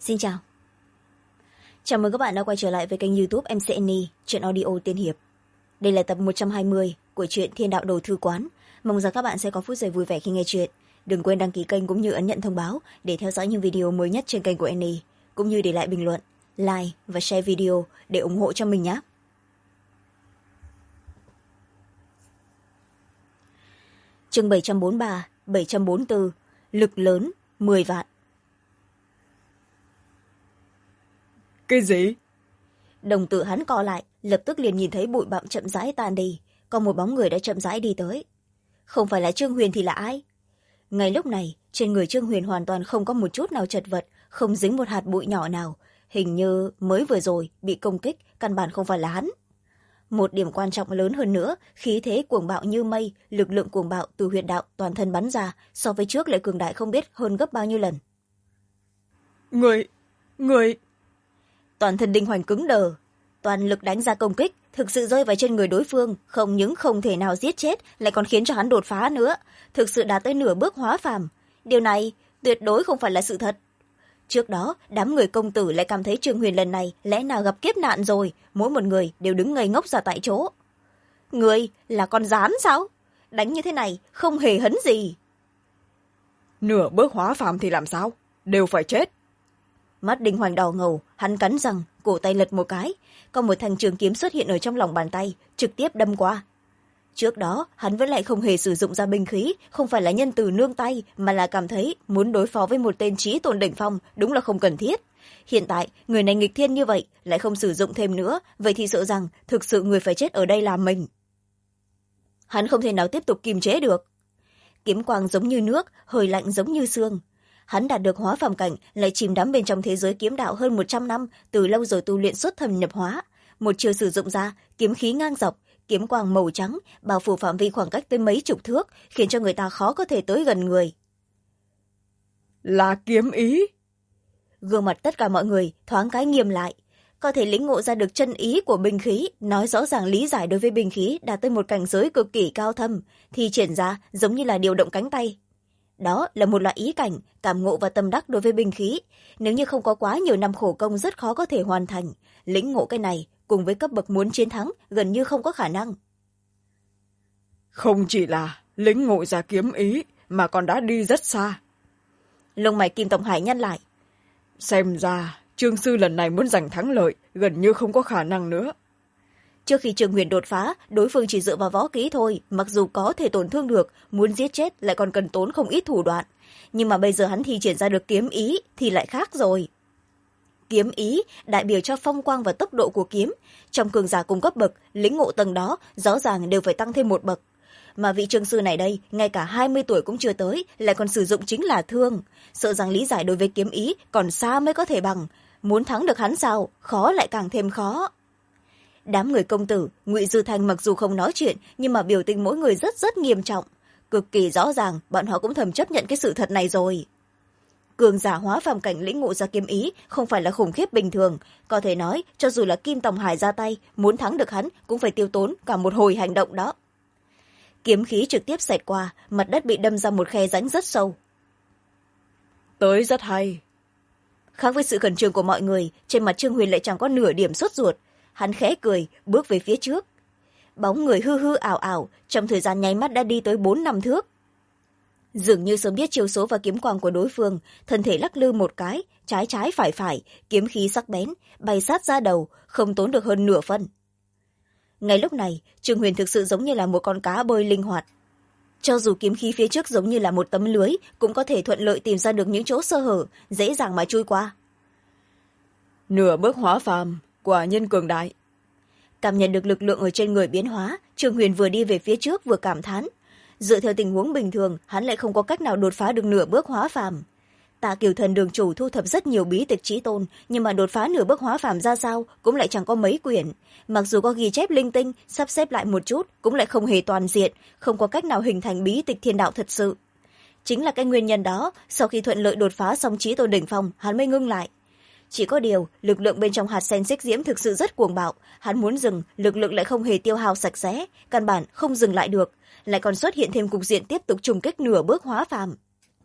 Xin chào. Chào mừng các bạn đã quay trở lại với kênh YouTube MC Annie, truyện audio tiên hiệp. Đây là tập 120 của truyện Thiên Đạo Đồ Thư Quán. Mong rằng các bạn sẽ có phút giây vui vẻ khi nghe truyện. Đừng quên đăng ký kênh cũng như ấn nhận thông báo để theo dõi những video mới nhất trên kênh của Annie, cũng như để lại bình luận, like và share video để ủng hộ cho mình nhé. Chương 743, 744, lực lớn 10 vạn. Cái gì? Đồng tử hắn co lại, lập tức liền nhìn thấy bụi bặm chậm rãi tan đi, còn một bóng người đã chậm rãi đi tới. Không phải là Trương Huyền thì là ai? Ngay lúc này, trên người Trương Huyền hoàn toàn không có một chút nào chật vật, không dính một hạt bụi nhỏ nào. Hình như mới vừa rồi bị công kích, căn bản không phải là hắn. Một điểm quan trọng lớn hơn nữa, khí thế cuồng bạo như mây, lực lượng cuồng bạo từ huyệt đạo toàn thân bắn ra, so với trước lại cường đại không biết hơn gấp bao nhiêu lần. Người... Toàn thân Đinh Hoành cứng đờ, toàn lực đánh ra công kích thực sự rơi vào trên người đối phương, không những không thể nào giết chết, lại còn khiến cho hắn đột phá nữa, thực sự đạt tới nửa bước hóa phàm. Điều này tuyệt đối không phải là sự thật. Trước đó đám người công tử lại cảm thấy Trương Huyền lần này lẽ nào gặp kiếp nạn rồi, mỗi một người đều đứng ngây ngốc ra tại chỗ. Người là con rán sao? Đánh như thế này không hề hấn gì. Nửa bước hóa phàm thì làm sao? Đều phải chết. Mắt Đinh Hoành đỏ ngầu, hắn cắn răng, cổ tay lật một cái, có một thanh trường kiếm xuất hiện ở trong lòng bàn tay, trực tiếp đâm qua. Trước đó hắn vẫn lại không hề sử dụng ra binh khí, không phải là nhân từ nương tay, mà là cảm thấy muốn đối phó với một tên chí tôn đỉnh phong đúng là không cần thiết. Hiện tại người này nghịch thiên như vậy lại không sử dụng thêm nữa, vậy thì sợ rằng thực sự người phải chết ở đây là mình. Hắn không thể nào tiếp tục kiềm chế được. Kiếm quang giống như nước, hơi lạnh giống như xương. Hắn đạt được hóa phàm cảnh, lại chìm đắm bên trong thế giới kiếm đạo hơn 100 năm, từ lâu rồi tu luyện xuất thâm nhập hóa. Một chiều sử dụng ra, kiếm khí ngang dọc, kiếm quang màu trắng, bao phủ phạm vi khoảng cách tới mấy chục thước, khiến cho người ta khó có thể tới gần người. Là kiếm ý. Gương mặt tất cả mọi người thoáng cái nghiêm lại. Có thể lĩnh ngộ ra được chân ý của binh khí, nói rõ ràng lý giải đối với binh khí đạt tới một cảnh giới cực kỳ cao thâm, thì triển ra giống như là điều động cánh tay. Đó là một loại ý cảnh, cảm ngộ và tâm đắc đối với binh khí. Nếu như không có quá nhiều năm khổ công rất khó có thể hoàn thành. Lĩnh ngộ cái này, cùng với cấp bậc muốn chiến thắng, gần như không có khả năng. Không chỉ là lĩnh ngộ ra kiếm ý, mà còn đã đi rất xa. Lông mày Kim Tổng Hải nhăn lại. Xem ra, Trương Sư lần này muốn giành thắng lợi, gần như không có khả năng nữa. Trước khi Trương Huyền đột phá, đối phương chỉ dựa vào võ kỹ thôi, mặc dù có thể tổn thương được, muốn giết chết lại còn cần tốn không ít thủ đoạn. Nhưng mà bây giờ hắn thi triển ra được kiếm ý thì lại khác rồi. Kiếm ý đại biểu cho phong quang và tốc độ của kiếm. Trong cường giả cùng cấp bậc, lĩnh ngộ tầng đó rõ ràng đều phải tăng thêm một bậc. Mà vị Trương Sư này đây, ngay cả 20 tuổi cũng chưa tới, lại còn sử dụng chính là thương. Sợ rằng lý giải đối với kiếm ý còn xa mới có thể bằng. Muốn thắng được hắn sao, khó lại càng thêm khó. Đám người công tử, Ngụy Dư Thanh mặc dù không nói chuyện, nhưng mà biểu tình mỗi người rất rất nghiêm trọng. Cực kỳ rõ ràng, bọn họ cũng thầm chấp nhận cái sự thật này rồi. Cường giả hóa phàm cảnh lĩnh ngộ ra kiếm ý không phải là khủng khiếp bình thường. Có thể nói, cho dù là Kim Tổng Hải ra tay, muốn thắng được hắn cũng phải tiêu tốn cả một hồi hành động đó. Kiếm khí trực tiếp xẹt qua, mặt đất bị đâm ra một khe rãnh rất sâu. Tới rất hay. Khác với sự khẩn trương của mọi người, trên mặt Trương Huyền lại chẳng có nửa điểm sốt ruột. Hắn khẽ cười, bước về phía trước. Bóng người hư hư ảo ảo, trong thời gian nháy mắt đã đi tới 4-5 thước. Dường như sớm biết chiêu số và kiếm quang của đối phương, thân thể lắc lư một cái, trái trái phải phải, kiếm khí sắc bén, bay sát ra đầu, không tốn được hơn nửa phân. Ngay lúc này, Trương Huyền thực sự giống như là một con cá bơi linh hoạt. Cho dù kiếm khí phía trước giống như là một tấm lưới, cũng có thể thuận lợi tìm ra được những chỗ sơ hở, dễ dàng mà chui qua. Nửa bước hóa phàm, quả nhân cường đại. Cảm nhận được lực lượng ở trên người biến hóa, Trương Huyền vừa đi về phía trước vừa cảm thán. Dựa theo tình huống bình thường, hắn lại không có cách nào đột phá được nửa bước hóa phàm. Tạ Kiều Thần đường chủ thu thập rất nhiều bí tịch chí tôn, nhưng mà đột phá nửa bước hóa phàm ra sao cũng lại chẳng có mấy quyển. Mặc dù có ghi chép linh tinh, sắp xếp lại một chút, cũng lại không hề toàn diện, không có cách nào hình thành bí tịch thiên đạo thật sự. Chính là cái nguyên nhân đó, sau khi thuận lợi đột phá xong chí tôn đỉnh phong, hắn mới ngưng lại. Chỉ có điều, lực lượng bên trong hạt sen xích diễm thực sự rất cuồng bạo. Hắn muốn dừng, lực lượng lại không hề tiêu hao sạch sẽ, căn bản không dừng lại được, lại còn xuất hiện thêm cục diện tiếp tục trùng kích nửa bước hóa phàm.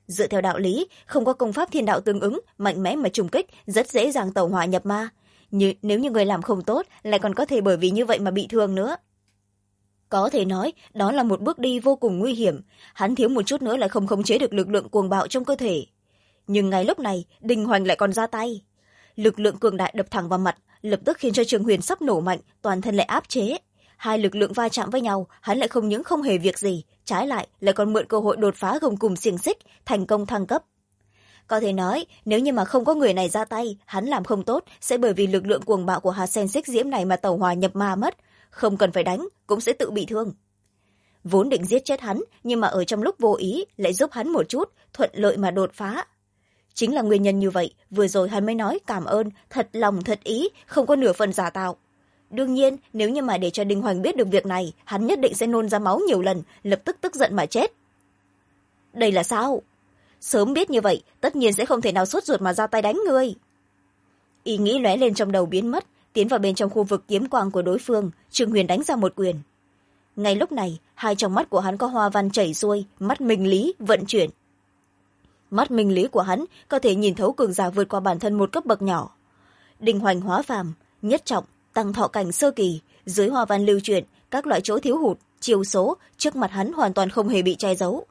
dựa theo đạo lý không có công pháp thiên đạo tương ứng mạnh mẽ mà trùng kích rất dễ dàng tẩu hỏa nhập ma, nếu như người làm không tốt lại còn có thể bởi vì như vậy mà bị thương nữa. Có thể nói đó là một bước đi vô cùng nguy hiểm, hắn thiếu một chút nữa lại không khống chế được lực lượng cuồng bạo trong cơ thể. Nhưng ngay lúc này Đinh Hoành lại còn ra tay, lực lượng cường đại đập thẳng vào mặt, lập tức khiến cho Trường Huyền sắp nổ mạnh, toàn thân lại áp chế. Hai lực lượng va chạm với nhau, hắn lại không những không hề việc gì, trái lại lại còn mượn cơ hội đột phá gông cùm xiềng xích, thành công thăng cấp. Có thể nói nếu như mà không có người này ra tay, hắn làm không tốt sẽ bởi vì lực lượng cuồng bạo của hạt sen xích diễm này mà tẩu hỏa nhập ma mất, không cần phải đánh cũng sẽ tự bị thương. Vốn định giết chết hắn, nhưng mà ở trong lúc vô ý lại giúp hắn một chút, thuận lợi mà đột phá. Chính là nguyên nhân như vậy vừa rồi hắn mới nói cảm ơn thật lòng thật ý, không có nửa phần giả tạo. Đương nhiên nếu như mà để cho Đinh Hoành biết được việc này, hắn nhất định sẽ nôn ra máu nhiều lần, lập tức tức giận mà chết. Đây là sao? Sớm biết như vậy tất nhiên sẽ không thể nào sốt ruột mà ra tay đánh ngươi. Ý nghĩ lóe lên trong đầu biến mất, tiến vào bên trong khu vực kiếm quang của đối phương, Trương Huyền đánh ra một quyền. Ngay lúc này hai trong mắt của hắn có hoa văn chảy xuôi, mắt minh lý vận chuyển. Mắt minh lý của hắn có thể nhìn thấu cường giả vượt qua bản thân một cấp bậc nhỏ. Đinh Hoành hóa phàm nhất trọng tăng thọ cảnh sơ kỳ, dưới hoa văn lưu chuyển các loại chỗ thiếu hụt chiêu số trước mặt hắn hoàn toàn không hề bị che giấu.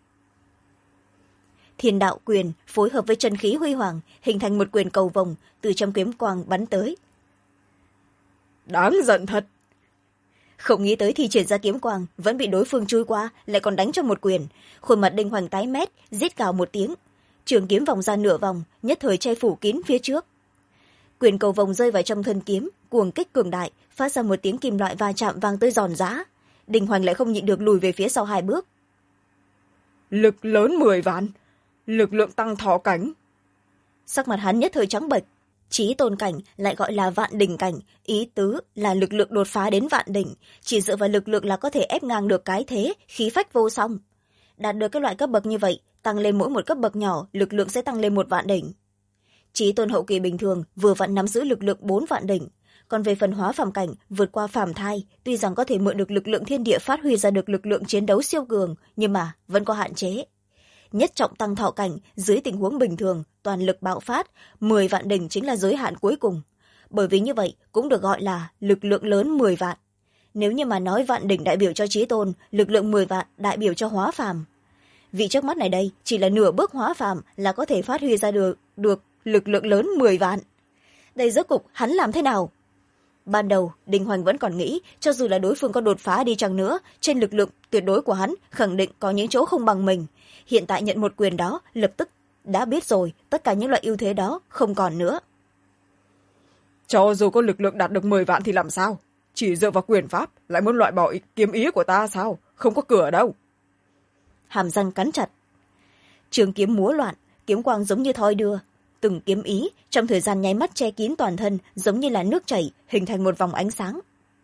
Thiên đạo quyền phối hợp với chân khí huy hoàng hình thành một quyền cầu vồng từ trong kiếm quang bắn tới. Đáng giận thật. Không nghĩ tới thi triển ra kiếm quang vẫn bị đối phương chui qua, lại còn đánh cho một quyền. Khuôn mặt Đinh Hoành tái mét, rít cào một tiếng, trường kiếm vòng ra nửa vòng, nhất thời che phủ kín phía trước. Quyền cầu vồng rơi vào trong thân kiếm, cuồng kích cường đại, phát ra một tiếng kim loại va chạm vang tới giòn giã. Đinh Hoành lại không nhịn được lùi về phía sau 2 bước. Lực lớn 10 vạn, lực lượng tăng thọ cảnh. Sắc mặt hắn nhất thời trắng bệch. Chí tôn cảnh lại gọi là vạn đỉnh cảnh, ý tứ là lực lượng đột phá đến vạn đỉnh, chỉ dựa vào lực lượng là có thể ép ngang được cái thế, khí phách vô song. Đạt được cái loại cấp bậc như vậy, tăng lên mỗi một cấp bậc nhỏ, lực lượng sẽ tăng lên 1 vạn đỉnh. Chí tôn hậu kỳ bình thường vừa vặn nắm giữ lực lượng 4 vạn đỉnh, còn về phần hóa phàm cảnh vượt qua phàm thai, tuy rằng có thể mượn được lực lượng thiên địa phát huy ra được lực lượng chiến đấu siêu cường, nhưng mà vẫn có hạn chế. Nhất trọng tăng thọ cảnh dưới tình huống bình thường toàn lực bạo phát, 10 vạn đỉnh chính là giới hạn cuối cùng, bởi vì như vậy cũng được gọi là lực lượng lớn 10 vạn. Nếu như mà nói vạn đỉnh đại biểu cho chí tôn, lực lượng 10 vạn đại biểu cho hóa phàm. Vị trước mắt này đây chỉ là nửa bước hóa phàm là có thể phát huy ra được lực lượng lớn 10 vạn. Đây rốt cục hắn làm thế nào? Ban đầu Đinh Hoành vẫn còn nghĩ cho dù là đối phương có đột phá đi chăng nữa, trên lực lượng tuyệt đối của hắn khẳng định có những chỗ không bằng mình. Hiện tại nhận một quyền đó lập tức đã biết rồi, tất cả những loại ưu thế đó không còn nữa. Cho dù có lực lượng đạt được 10 vạn thì làm sao? Chỉ dựa vào quyền pháp lại muốn loại bỏ kiếm ý của ta sao? Không có cửa đâu. Hàm răng cắn chặt, trường kiếm múa loạn, kiếm quang giống như thoi đưa, từng kiếm ý trong thời gian nháy mắt che kín toàn thân, giống như là nước chảy hình thành một vòng ánh sáng.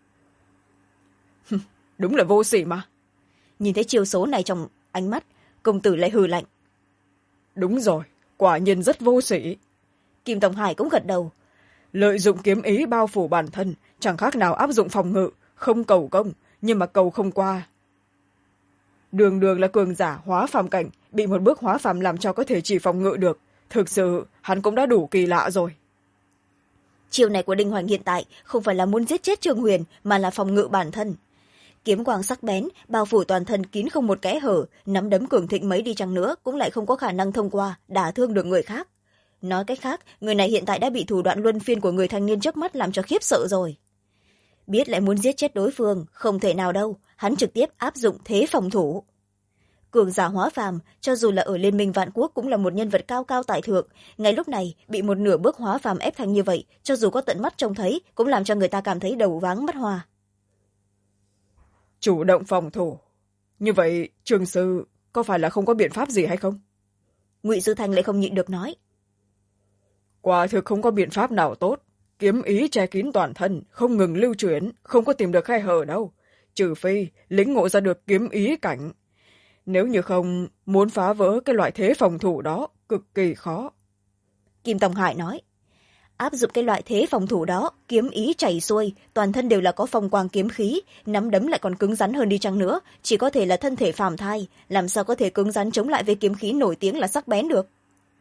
Đúng là vô sỉ mà. Nhìn thấy chiêu số này trong ánh mắt, công tử lại hừ lạnh. Đúng rồi, quả nhiên rất vô sỉ. Kim Tông Hải cũng gật đầu. Lợi dụng kiếm ý bao phủ bản thân chẳng khác nào áp dụng phòng ngự, không cầu công nhưng mà cầu không qua. Đường đường là cường giả hóa phàm cảnh, bị một bước hóa phàm làm cho có thể chỉ phòng ngự được, thực sự hắn cũng đã đủ kỳ lạ rồi. Chiêu này của Đinh Hoành hiện tại không phải là muốn giết chết Trương Huyền, mà là phòng ngự bản thân. Kiếm quang sắc bén bao phủ toàn thân kín không một kẽ hở, nắm đấm cường thịnh mấy đi chăng nữa cũng lại không có khả năng thông qua đả thương được người khác. Nói cách khác, người này hiện tại đã bị thủ đoạn luân phiên của người thanh niên trước mắt làm cho khiếp sợ rồi. Biết lại muốn giết chết đối phương, không thể nào đâu, hắn trực tiếp áp dụng thế phòng thủ. Cường giả hóa phàm, cho dù là ở Liên minh Vạn Quốc cũng là một nhân vật cao cao tại thượng, ngay lúc này bị một nửa bước hóa phàm ép thành như vậy, cho dù có tận mắt trông thấy cũng làm cho người ta cảm thấy đầu váng mắt hoa. Chủ động phòng thủ, như vậy Trường sư có phải là không có biện pháp gì hay không? Ngụy Sư Thanh lại không nhịn được nói. Quả thực không có biện pháp nào tốt, kiếm ý che kín toàn thân, không ngừng lưu chuyển, không có tìm được khe hở đâu, trừ phi lĩnh ngộ ra được kiếm ý cảnh. Nếu như không, muốn phá vỡ cái loại thế phòng thủ đó cực kỳ khó. Kim Tông Hải nói. áp dụng cái loại thế phòng thủ đó, kiếm ý chảy xuôi, toàn thân đều là có phong quang kiếm khí, nắm đấm lại còn cứng rắn hơn đi chăng nữa, chỉ có thể là thân thể phàm thai, làm sao có thể cứng rắn chống lại với kiếm khí nổi tiếng là sắc bén được.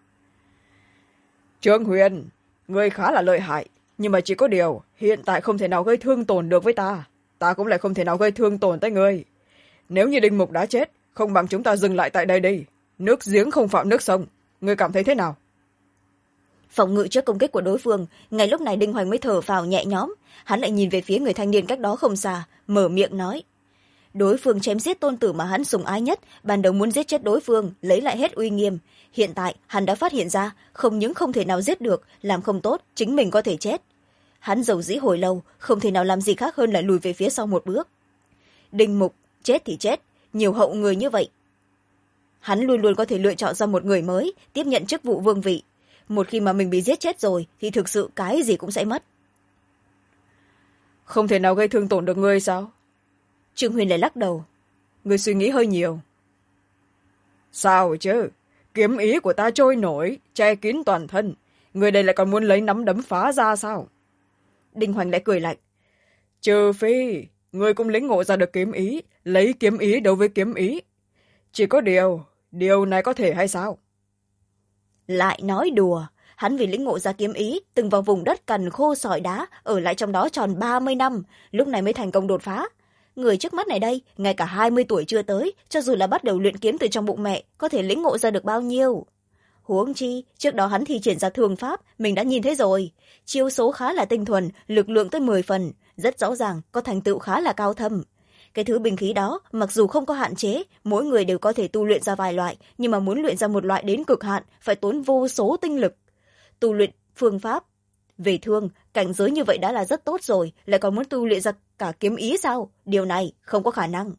Trương Huyền, ngươi khá là lợi hại, nhưng mà chỉ có điều hiện tại không thể nào gây thương tổn được với ta, ta cũng lại không thể nào gây thương tổn tới ngươi. Nếu như Đinh Mục đã chết, không bằng chúng ta dừng lại tại đây đi, nước giếng không phạm nước sông, ngươi cảm thấy thế nào? Phòng ngự trước công kích của đối phương, ngay lúc này Đinh Hoành mới thở phào nhẹ nhõm, hắn lại nhìn về phía người thanh niên cách đó không xa, mở miệng nói. Đối phương chém giết tôn tử mà hắn sùng ái nhất, ban đầu muốn giết chết đối phương, lấy lại hết uy nghiêm. Hiện tại hắn đã phát hiện ra, không những không thể nào giết được, làm không tốt chính mình có thể chết. Hắn dầu dĩ hồi lâu, không thể nào làm gì khác hơn là lùi về phía sau một bước. Đinh Mục chết thì chết, nhiều hậu người như vậy, hắn luôn luôn có thể lựa chọn ra một người mới tiếp nhận chức vụ vương vị. Một khi mà mình bị giết chết rồi thì thực sự cái gì cũng sẽ mất. Không thể nào gây thương tổn được ngươi sao? Trương Huyền lại lắc đầu. Ngươi suy nghĩ hơi nhiều. Sao chứ, kiếm ý của ta trôi nổi, che kín toàn thân, người đây lại còn muốn lấy nắm đấm phá ra sao? Đinh Hoành lại cười lạnh. Trừ phi ngươi cũng lĩnh ngộ ra được kiếm ý, lấy kiếm ý đối với kiếm ý. Chỉ có điều này có thể hay sao? Lại nói đùa, hắn vì lĩnh ngộ ra kiếm ý, từng vào vùng đất cằn khô sỏi đá, ở lại trong đó tròn 30 năm, lúc này mới thành công đột phá. Người trước mắt này đây, ngay cả 20 tuổi chưa tới, cho dù là bắt đầu luyện kiếm từ trong bụng mẹ, có thể lĩnh ngộ ra được bao nhiêu? Huống chi, trước đó hắn thi triển ra thương pháp, mình đã nhìn thấy rồi. Chiêu số khá là tinh thuần, lực lượng tới 10 phần, rất rõ ràng, có thành tựu khá là cao thâm. Cái thứ binh khí đó, mặc dù không có hạn chế, mỗi người đều có thể tu luyện ra vài loại, nhưng mà muốn luyện ra một loại đến cực hạn, phải tốn vô số tinh lực. Tu luyện phương pháp về thương, cảnh giới như vậy đã là rất tốt rồi, lại còn muốn tu luyện ra cả kiếm ý sao? Điều này không có khả năng.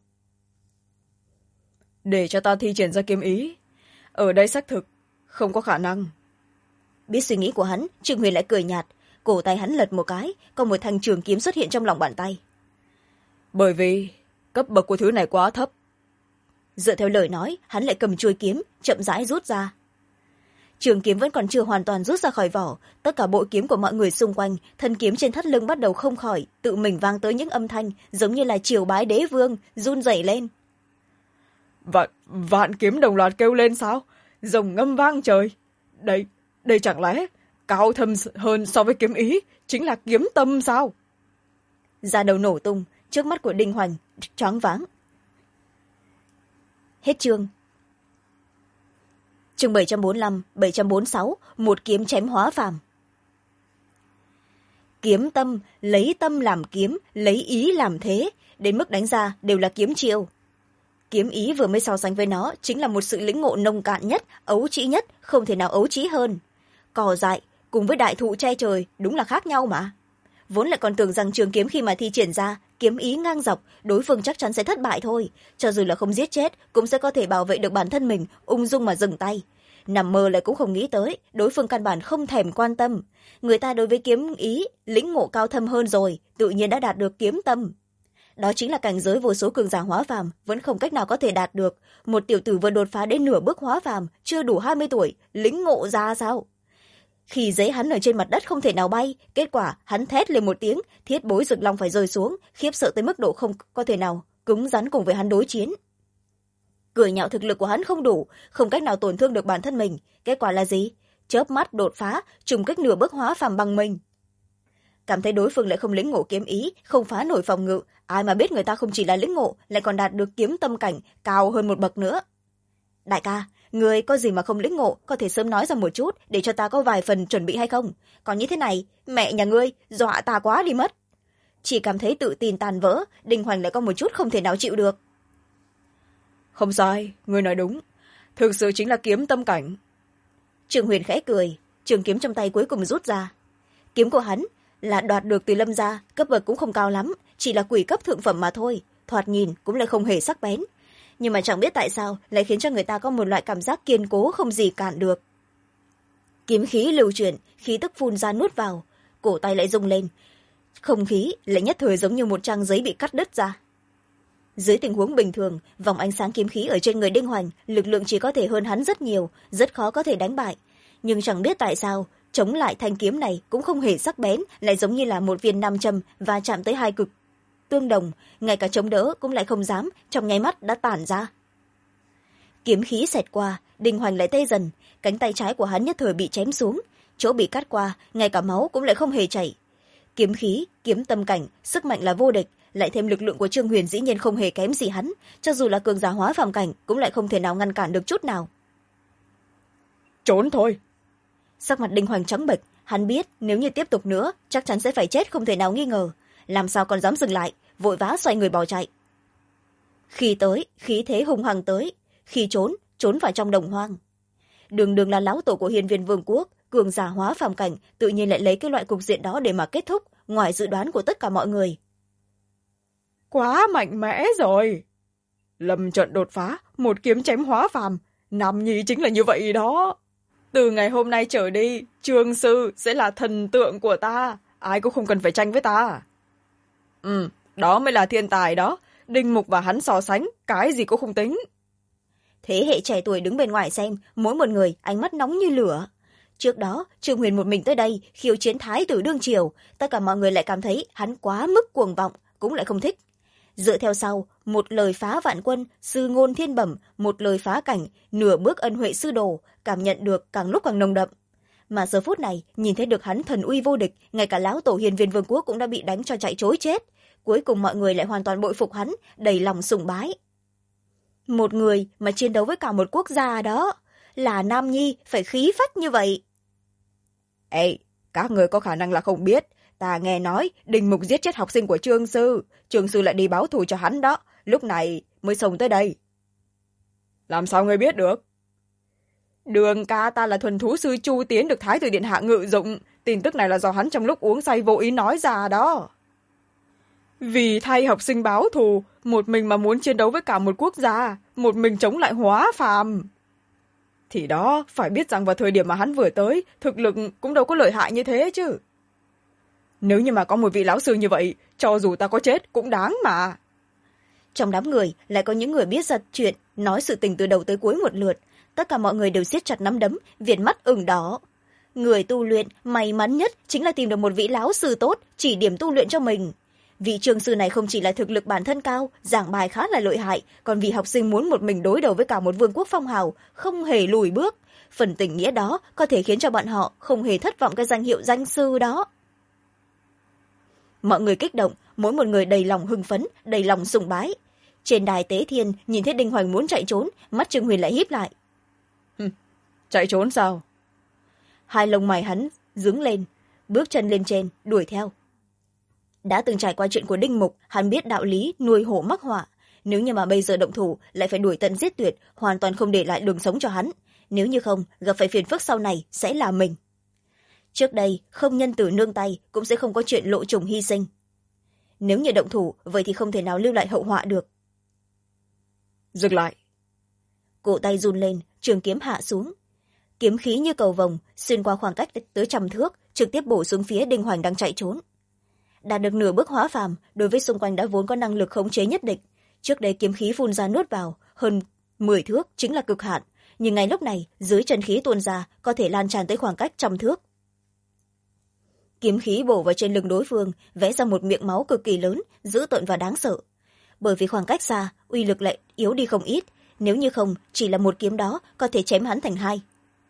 Để cho ta thi triển ra kiếm ý, ở đây xác thực không có khả năng. Biết suy nghĩ của hắn, Trương Huyền lại cười nhạt, cổ tay hắn lật một cái, có một thanh trường kiếm xuất hiện trong lòng bàn tay. Bởi vì cấp bậc của thứ này quá thấp. Dựa theo lời nói, hắn lại cầm chuôi kiếm, chậm rãi rút ra. Trường kiếm vẫn còn chưa hoàn toàn rút ra khỏi vỏ, tất cả bội kiếm của mọi người xung quanh, thân kiếm trên thắt lưng bắt đầu không khỏi tự mình vang tới những âm thanh giống như là triều bái đế vương, run rẩy lên. Vạn kiếm đồng loạt kêu lên sao? Rồng ngâm vang trời. Đây chẳng lẽ cao thâm hơn so với kiếm ý, chính là kiếm tâm sao? Da đầu nổ tung, trước mắt của Đinh Hoành choáng váng. Hết chương. Chương 745, 746, một kiếm chém hóa phàm. Kiếm tâm, lấy tâm làm kiếm, lấy ý làm thế, đến mức đánh ra đều là kiếm chiêu. Kiếm ý vừa mới so sánh với nó chính là một sự lĩnh ngộ nông cạn nhất, ấu trĩ nhất, không thể nào ấu trĩ hơn. Cỏ dại cùng với đại thụ che trời đúng là khác nhau mà. Vốn lại còn tưởng rằng trường kiếm khi mà thi triển ra kiếm ý ngang dọc, đối phương chắc chắn sẽ thất bại thôi, cho dù là không giết chết cũng sẽ có thể bảo vệ được bản thân mình, ung dung mà dừng tay. Nằm mơ lại cũng không nghĩ tới đối phương căn bản không thèm quan tâm, người ta đối với kiếm ý lĩnh ngộ cao thâm hơn rồi, tự nhiên đã đạt được kiếm tâm. Đó chính là cảnh giới vô số cường giả hóa phàm vẫn không cách nào có thể đạt được. Một tiểu tử vừa đột phá đến nửa bước hóa phàm, chưa đủ 20 tuổi, lĩnh ngộ ra sao? Khi giấy hắn ở trên mặt đất không thể nào bay, kết quả hắn thét lên một tiếng, thiết bối rực long phải rơi xuống, khiếp sợ tới mức độ không có thể nào cứng rắn cùng với hắn đối chiến. Cười nhạo thực lực của hắn không đủ, không cách nào tổn thương được bản thân mình, kết quả là gì? Chớp mắt đột phá, trùng kích nửa bước hóa phàm bằng mình. Cảm thấy đối phương lại không lĩnh ngộ kiếm ý, không phá nổi phòng ngự, ai mà biết người ta không chỉ là lĩnh ngộ, lại còn đạt được kiếm tâm cảnh cao hơn một bậc nữa. Đại ca, người có gì mà không lĩnh ngộ, có thể sớm nói ra một chút để cho ta có vài phần chuẩn bị hay không? Còn như thế này, mẹ nhà ngươi dọa ta quá đi mất. Chỉ cảm thấy tự tin tàn vỡ, Đinh Hoành lại có một chút không thể nào chịu được. Không sai, ngươi nói đúng, thực sự chính là kiếm tâm cảnh. Trương Huyền khẽ cười, trường kiếm trong tay cuối cùng rút ra. Kiếm của hắn là đoạt được từ Lâm gia, cấp bậc cũng không cao lắm, chỉ là quỷ cấp thượng phẩm mà thôi, thoạt nhìn cũng lại không hề sắc bén, nhưng mà chẳng biết tại sao lại khiến cho người ta có một loại cảm giác kiên cố không gì cản được. Kiếm khí lưu chuyển, khí tức phun ra nuốt vào, cổ tay lại rung lên, không khí lại nhất thời giống như một trang giấy bị cắt đứt ra. Dưới tình huống bình thường, vòng ánh sáng kiếm khí ở trên người Đinh Hoành, lực lượng chỉ có thể hơn hắn rất nhiều, rất khó có thể đánh bại, nhưng chẳng biết tại sao chống lại thanh kiếm này cũng không hề sắc bén, lại giống như là một viên nam châm và chạm tới hai cực tương đồng, ngay cả chống đỡ cũng lại không dám, trong nháy mắt đã tản ra. Kiếm khí xẹt qua, Đinh Hoành lại tê dần, cánh tay trái của hắn nhất thời bị chém xuống, chỗ bị cắt qua ngay cả máu cũng lại không hề chảy. Kiếm khí, kiếm tâm cảnh, sức mạnh là vô địch, lại thêm lực lượng của Trương Huyền dĩ nhiên không hề kém gì hắn, cho dù là cường giả hóa phàm cảnh cũng lại không thể nào ngăn cản được chút nào. Trốn thôi. Sắc mặt Đinh Hoành trắng bệch, hắn biết nếu như tiếp tục nữa chắc chắn sẽ phải chết không thể nào nghi ngờ, làm sao còn dám dừng lại, vội vã xoay người bỏ chạy. Khi tới, khí thế hung hăng tới, khi trốn, trốn vào trong đồng hoang. Đường Đường là lão tổ của Hiên Viên Vương quốc, cường giả hóa phàm cảnh, tự nhiên lại lấy cái loại cục diện đó để mà kết thúc, ngoài dự đoán của tất cả mọi người. Quá mạnh mẽ rồi. Lâm trận đột phá, một kiếm chém hóa phàm, Nam Nhi chính là như vậy đó. Từ ngày hôm nay trở đi, Trương sư sẽ là thần tượng của ta, ai cũng không cần phải tranh với ta. Đó mới là thiên tài đó, Đinh Mục và hắn so sánh, cái gì cũng không tính. Thế hệ trẻ tuổi đứng bên ngoài xem, mỗi một người ánh mắt nóng như lửa. Trước đó, Trương Huyền một mình tới đây, khiêu chiến thái tử đương triều, tất cả mọi người lại cảm thấy hắn quá mức cuồng vọng, cũng lại không thích. Dựa theo sau, một lời phá vạn quân, sư ngôn thiên bẩm, một lời phá cảnh, nửa bước ân huệ sư đồ, cảm nhận được càng lúc càng nồng đậm. Mà giờ phút này, nhìn thấy được hắn thần uy vô địch, ngay cả lão tổ Hiên Viên Vương quốc cũng đã bị đánh cho chạy trối chết. Cuối cùng mọi người lại hoàn toàn bội phục hắn, đầy lòng sùng bái. Một người mà chiến đấu với cả một quốc gia đó, là Nam Nhi phải khí phách như vậy. Ê, các người có khả năng là không biết, ta nghe nói Đinh Mục giết chết học sinh của Trương sư lại đi báo thù cho hắn đó, lúc này mới xông tới đây. Làm sao ngươi biết được? Đường ca ta là thuần thú sư Chu Tiến được Thái tử điện hạ ngự dụng, tin tức này là do hắn trong lúc uống say vô ý nói ra đó. Vì thay học sinh báo thù, một mình mà muốn chiến đấu với cả một quốc gia, một mình chống lại hóa phàm. Thì đó, phải biết rằng vào thời điểm mà hắn vừa tới, thực lực cũng đâu có lợi hại như thế chứ. Nếu như mà có một vị lão sư như vậy, cho dù ta có chết cũng đáng mà. Trong đám người lại có những người biết ra chuyện, nói sự tình từ đầu tới cuối một lượt. Tất cả mọi người đều siết chặt nắm đấm, viền mắt ửng đỏ. Người tu luyện may mắn nhất chính là tìm được một vị lão sư tốt, chỉ điểm tu luyện cho mình. Vị trường sư này không chỉ là thực lực bản thân cao, giảng bài khá là lợi hại, còn vì học sinh muốn một mình đối đầu với cả một vương quốc phong hào, không hề lùi bước. Phần tình nghĩa đó có thể khiến cho bọn họ không hề thất vọng cái danh hiệu danh sư đó. Mọi người kích động, mỗi một người đầy lòng hưng phấn, đầy lòng sùng bái. Trên đài tế thiên, nhìn thấy Đinh Hoành muốn chạy trốn, mắt Trương Huyền lại híp lại. Chạy trốn sao? Hai lông mày hắn dướng lên, bước chân lên trên, đuổi theo. Đã từng trải qua chuyện của Đinh Mục, hắn biết đạo lý nuôi hổ mắc họa. Nếu như mà bây giờ động thủ, lại phải đuổi tận giết tuyệt, hoàn toàn không để lại đường sống cho hắn. Nếu như không, gặp phải phiền phức sau này sẽ là mình. Trước đây, không nhân tử nương tay, cũng sẽ không có chuyện lộ trùng hy sinh. Nếu như động thủ, vậy thì không thể nào lưu lại hậu họa được. Dừng lại. Cổ tay run lên, trường kiếm hạ xuống. Kiếm khí như cầu vồng, xuyên qua khoảng cách tới 100 thước, trực tiếp bổ xuống phía Đinh Hoành đang chạy trốn. Đạt được nửa bước hóa phàm, đối với xung quanh đã vốn có năng lực khống chế nhất định. Trước đây kiếm khí phun ra nuốt vào, hơn 10 thước chính là cực hạn. Nhưng ngay lúc này, dưới chân khí tuôn ra, có thể lan tràn tới khoảng cách 100 thước. Kiếm khí bổ vào trên lưng đối phương, vẽ ra một miệng máu cực kỳ lớn, dữ tợn và đáng sợ. Bởi vì khoảng cách xa, uy lực lại yếu đi không ít. Nếu như không, chỉ là một kiếm đó có thể chém hắn thành hai.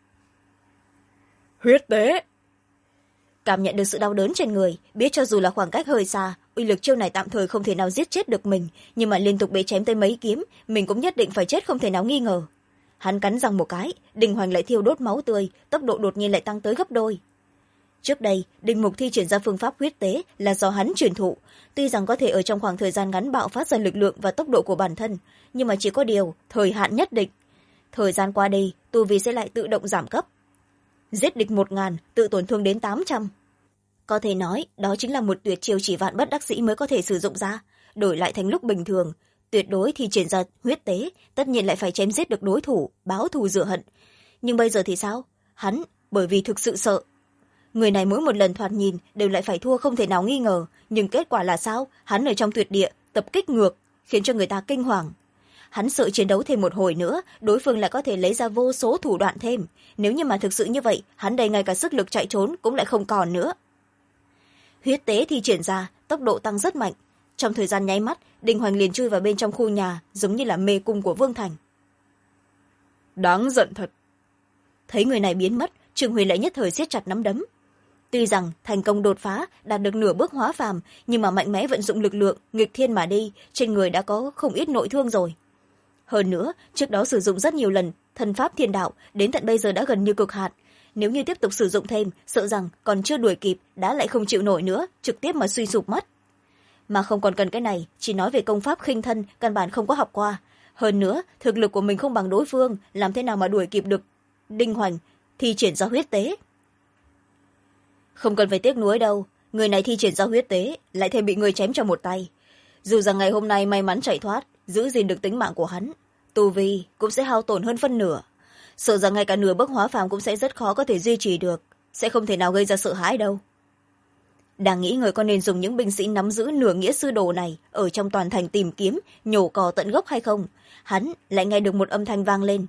Huyết tế. Cảm nhận được sự đau đớn trên người, biết cho dù là khoảng cách hơi xa, uy lực chiêu này tạm thời không thể nào giết chết được mình, nhưng mà liên tục bị chém tới mấy kiếm, mình cũng nhất định phải chết không thể nào nghi ngờ. Hắn cắn răng một cái, Đinh Hoành lại thiêu đốt máu tươi, tốc độ đột nhiên lại tăng tới gấp đôi. Trước đây, Đinh Mục thi triển ra phương pháp huyết tế là do hắn truyền thụ, tuy rằng có thể ở trong khoảng thời gian ngắn bạo phát ra lực lượng và tốc độ của bản thân, nhưng mà chỉ có điều thời hạn nhất định. Thời gian qua đi, tu vi sẽ lại tự động giảm cấp. Giết địch 1000, tự tổn thương đến 800. Có thể nói, đó chính là một tuyệt chiêu chỉ vạn bất đắc dĩ mới có thể sử dụng ra. Đổi lại thành lúc bình thường, tuyệt đối thi triển ra huyết tế, tất nhiên lại phải chém giết được đối thủ, báo thù rửa hận. Nhưng bây giờ thì sao? Hắn, bởi vì thực sự sợ. Người này mỗi một lần thoạt nhìn đều lại phải thua không thể nào nghi ngờ, nhưng kết quả là sao? Hắn ở trong tuyệt địa, tập kích ngược, khiến cho người ta kinh hoàng. hắn sợ chiến đấu thêm một hồi nữa đối phương lại có thể lấy ra vô số thủ đoạn thêm. Nếu như mà thực sự như vậy, hắn đây ngay cả sức lực chạy trốn cũng lại không còn nữa. Huyết tế thi triển ra, tốc độ tăng rất mạnh. Trong thời gian nháy mắt, Đinh Hoành liền chui vào bên trong khu nhà, giống như là mê cung của Vương Thành. Đáng giận thật. Thấy người này biến mất, Trương Huyền lại nhất thời siết chặt nắm đấm. Tuy rằng thành công đột phá, đạt được nửa bước hóa phàm, nhưng mà mạnh mẽ vận dụng lực lượng nghịch thiên mà đi, trên người đã có không ít nội thương rồi. Hơn nữa, trước đó sử dụng rất nhiều lần thần pháp thiên đạo, đến tận bây giờ đã gần như cực hạn. Nếu như tiếp tục sử dụng thêm, sợ rằng còn chưa đuổi kịp đã lại không chịu nổi nữa, trực tiếp mà suy sụp mất. Mà không còn cần cái này, chỉ nói về công pháp khinh thân, căn bản không có học qua. Hơn nữa, thực lực của mình không bằng đối phương, làm thế nào mà đuổi kịp được Đinh Hoành thi triển ra huyết tế. Không cần phải tiếc nuối đâu, người này thi triển ra huyết tế lại thêm bị người chém cho một tay. Dù rằng ngày hôm nay may mắn chạy thoát, giữ gìn được tính mạng của hắn, tu vi cũng sẽ hao tổn hơn phân nửa. Sợ rằng ngay cả nửa bước hóa phàm cũng sẽ rất khó có thể duy trì được, sẽ không thể nào gây ra sợ hãi đâu. Đang nghĩ người có nên dùng những binh sĩ nắm giữ nửa nghĩa sư đồ này ở trong toàn thành tìm kiếm, nhổ cỏ tận gốc hay không, hắn lại nghe được một âm thanh vang lên.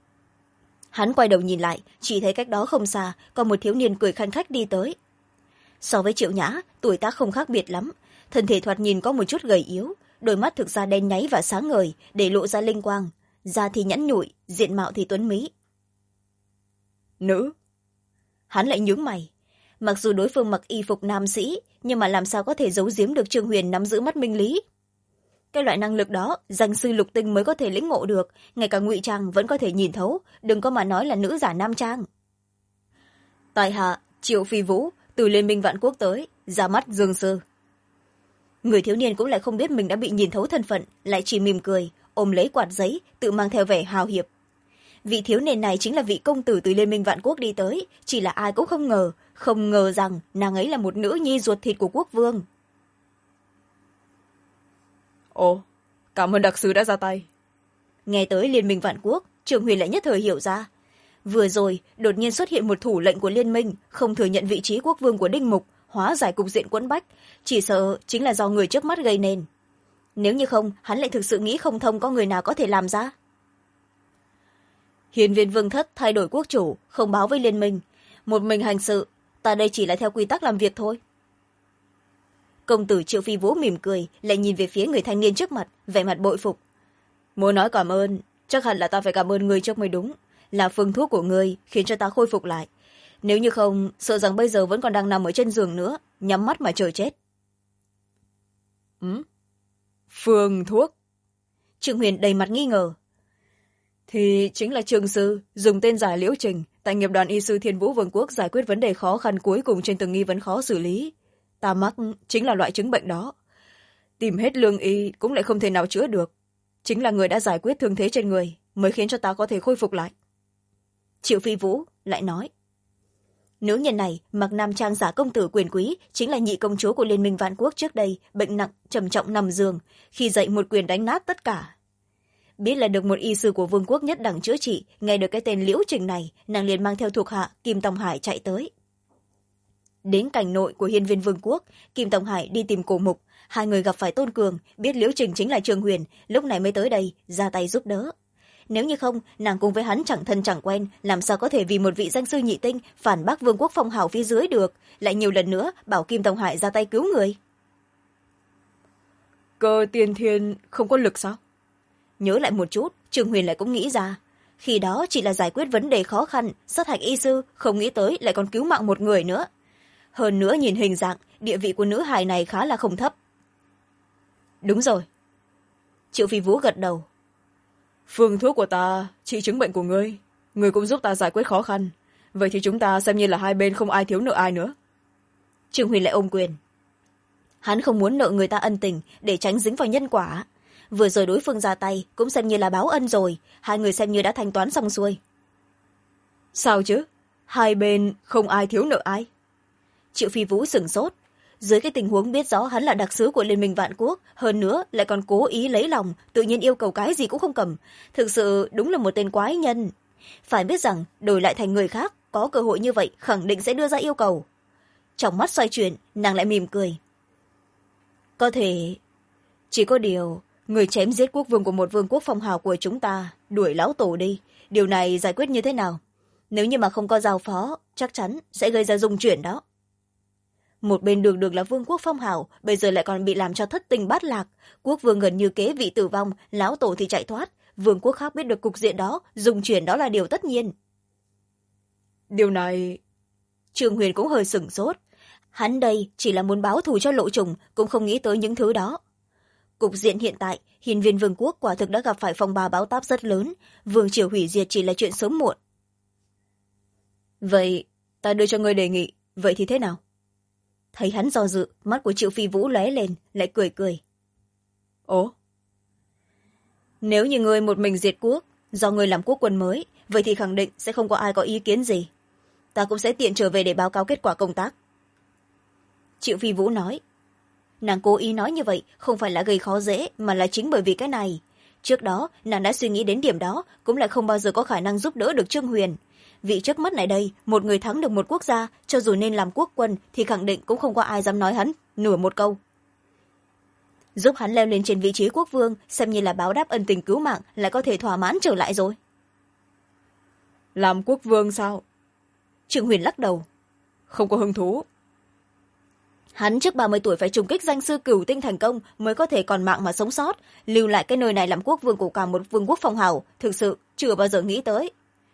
Hắn quay đầu nhìn lại, chỉ thấy cách đó không xa có một thiếu niên cười khanh khách đi tới. So với Triệu Nhã, tuổi tác không khác biệt lắm, thân thể thoạt nhìn có một chút gầy yếu, đôi mắt thực ra đen nháy và sáng ngời để lộ ra linh quang, da thì nhẵn nhụi, diện mạo thì tuấn mỹ. Nữ. Hắn lại nhướng mày. Mặc dù đối phương mặc y phục nam sĩ, nhưng mà làm sao có thể giấu giếm được Trương Huyền nắm giữ mắt minh lý. Cái loại năng lực đó danh sư lục tinh mới có thể lĩnh ngộ được, ngay cả ngụy trang vẫn có thể nhìn thấu, đừng có mà nói là nữ giả nam trang. Tài hạ Triệu Phi Vũ từ Liên minh Vạn Quốc tới, ra mắt Dương Sư. Người thiếu niên cũng lại không biết mình đã bị nhìn thấu thân phận, lại chỉ mỉm cười, ôm lấy quạt giấy, tự mang theo vẻ hào hiệp. Vị thiếu niên này chính là vị công tử từ Liên minh Vạn Quốc đi tới, chỉ là ai cũng không ngờ rằng nàng ấy là một nữ nhi ruột thịt của quốc vương. Ồ, cảm ơn đặc sứ đã ra tay. Nghe tới Liên minh Vạn Quốc, Trường Huyền lại nhất thời hiểu ra. Vừa rồi đột nhiên xuất hiện một thủ lệnh của liên minh không thừa nhận vị trí quốc vương của Đinh Mục, hóa giải cục diện quẫn bách, chỉ sợ chính là do người trước mắt gây nên. Nếu như không, hắn lại thực sự nghĩ không thông có người nào có thể làm ra. Hiền viên vương thất thay đổi quốc chủ, không báo với liên minh, một mình hành sự, ta đây chỉ là theo quy tắc làm việc thôi. Công tử Triệu Phi Vũ mỉm cười, lại nhìn về phía người thanh niên trước mặt, vẻ mặt bội phục. Muốn nói cảm ơn, chắc hẳn là ta phải cảm ơn người trước mới đúng, là phương thuốc của người khiến cho ta khôi phục lại. Nếu như không, sợ rằng bây giờ vẫn còn đang nằm ở trên giường nữa, nhắm mắt mà chờ chết. Phương thuốc? Trương Huyền đầy mặt nghi ngờ. Thì chính là Trương Sư dùng tên giả Liễu Trình tại nghiệp đoàn y sư Thiên Vũ Vương quốc giải quyết vấn đề khó khăn cuối cùng trên từng nghi vấn khó xử lý. Ta mắc chính là loại chứng bệnh đó. Tìm hết lương y cũng lại không thể nào chữa được. Chính là người đã giải quyết thương thế trên người mới khiến cho ta có thể khôi phục lại. Triệu Phi Vũ lại nói. Nữ nhân này mặc nam trang giả công tử quyền quý, chính là nhị công chúa của Liên minh Vạn Quốc trước đây, bệnh nặng trầm trọng nằm giường, khi dậy một quyền đánh nát tất cả. Biết là được một y sư của vương quốc nhất đẳng chữa trị, nghe được cái tên Liễu Trình này, nàng liền mang theo thuộc hạ Kim Tòng Hải chạy tới. Đến cảnh nội của Hiên viên vương quốc, Kim Tòng Hải đi tìm Cổ Mục, hai người gặp phải Tôn Cường, biết Liễu Trình chính là Trương Huyền, lúc này mới tới đây ra tay giúp đỡ. Nếu như không, nàng cùng với hắn chẳng thân chẳng quen, làm sao có thể vì một vị danh sư nhị tinh phản bác vương quốc phong hào phía dưới được, lại nhiều lần nữa bảo Kim Tòng Hải ra tay cứu người. Cơ tiên thiên không có lực sao? Nhớ lại một chút, Trương Huyền lại cũng nghĩ ra. Khi đó chỉ là giải quyết vấn đề khó khăn, sát hạch y sư, không nghĩ tới lại còn cứu mạng một người nữa. Hơn nữa nhìn hình dạng, địa vị của nữ hài này khá là không thấp. Đúng rồi. Triệu Phi Vũ gật đầu. Phương thuốc của ta trị chứng bệnh của ngươi, ngươi cũng giúp ta giải quyết khó khăn. Vậy thì chúng ta xem như là hai bên không ai thiếu nợ ai nữa. Trương Huyền lại ôm quyền. Hắn không muốn nợ người ta ân tình để tránh dính vào nhân quả. Vừa rồi đối phương ra tay cũng xem như là báo ân rồi, hai người xem như đã thanh toán xong xuôi. Sao chứ? Hai bên không ai thiếu nợ ai? Triệu Phi Vũ sửng sốt. Dưới cái tình huống biết rõ hắn là đặc sứ của Liên minh Vạn Quốc, hơn nữa lại còn cố ý lấy lòng, tự nhiên yêu cầu cái gì cũng không cầm, thực sự đúng là một tên quái nhân. Phải biết rằng đổi lại thành người khác, có cơ hội như vậy khẳng định sẽ đưa ra yêu cầu. Trong mắt xoay chuyển, nàng lại mỉm cười. Có thể, chỉ có điều người chém giết quốc vương của một vương quốc phong hào của chúng ta, đuổi lão tổ đi. Điều này giải quyết như thế nào? Nếu như mà không có giao phó, chắc chắn sẽ gây ra dung chuyển đó. Một bên đường đường là vương quốc phong hào, bây giờ lại còn bị làm cho thất tình bát lạc. Quốc vương gần như kế vị tử vong, lão tổ thì chạy thoát. Vương quốc khác biết được cục diện đó, dung chuyển đó là điều tất nhiên. Điều này... Trương Huyền cũng hơi sửng sốt. Hắn đây chỉ là muốn báo thù cho Lộ Trùng, cũng không nghĩ tới những thứ đó. Cục diện hiện tại, hiên viên vương quốc quả thực đã gặp phải phong ba báo táp rất lớn. Vương triều hủy diệt chỉ là chuyện sớm muộn. Vậy ta đưa cho ngươi đề nghị, vậy thì thế nào? Thấy hắn do dự, mắt của Triệu Phi Vũ lóe lên, lại cười cười. Ồ? Nếu như ngươi một mình diệt quốc, do ngươi làm quốc quân mới, vậy thì khẳng định sẽ không có ai có ý kiến gì. Ta cũng sẽ tiện trở về để báo cáo kết quả công tác. Triệu Phi Vũ nói. Nàng cố ý nói như vậy không phải là gây khó dễ, mà là chính bởi vì cái này. Trước đó nàng đã suy nghĩ đến điểm đó, cũng lại không bao giờ có khả năng giúp đỡ được Trương Huyền. Vị trước mắt này đây, một người thắng được một quốc gia, cho dù nên làm quốc quân thì khẳng định cũng không có ai dám nói hắn nửa một câu. Giúp hắn leo lên trên vị trí quốc vương, xem như là báo đáp ân tình cứu mạng, lại có thể thỏa mãn trở lại rồi. Làm quốc vương sao? Trương Huyền lắc đầu. Không có hứng thú. Hắn trước 30 tuổi phải trùng kích danh sư Cửu Tinh thành công mới có thể còn mạng mà sống sót. Lưu lại cái nơi này làm quốc vương của cả một vương quốc phong hào, thực sự chưa bao giờ nghĩ tới.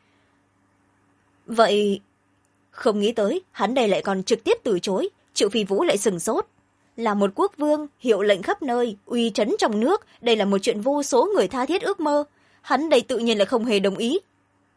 Vậy... Không nghĩ tới, hắn đây lại còn trực tiếp từ chối. Triệu Phi Vũ lại sừng sốt. Là một quốc vương, hiệu lệnh khắp nơi, uy trấn trong nước, đây là một chuyện vô số người tha thiết ước mơ. Hắn đây tự nhiên là không hề đồng ý.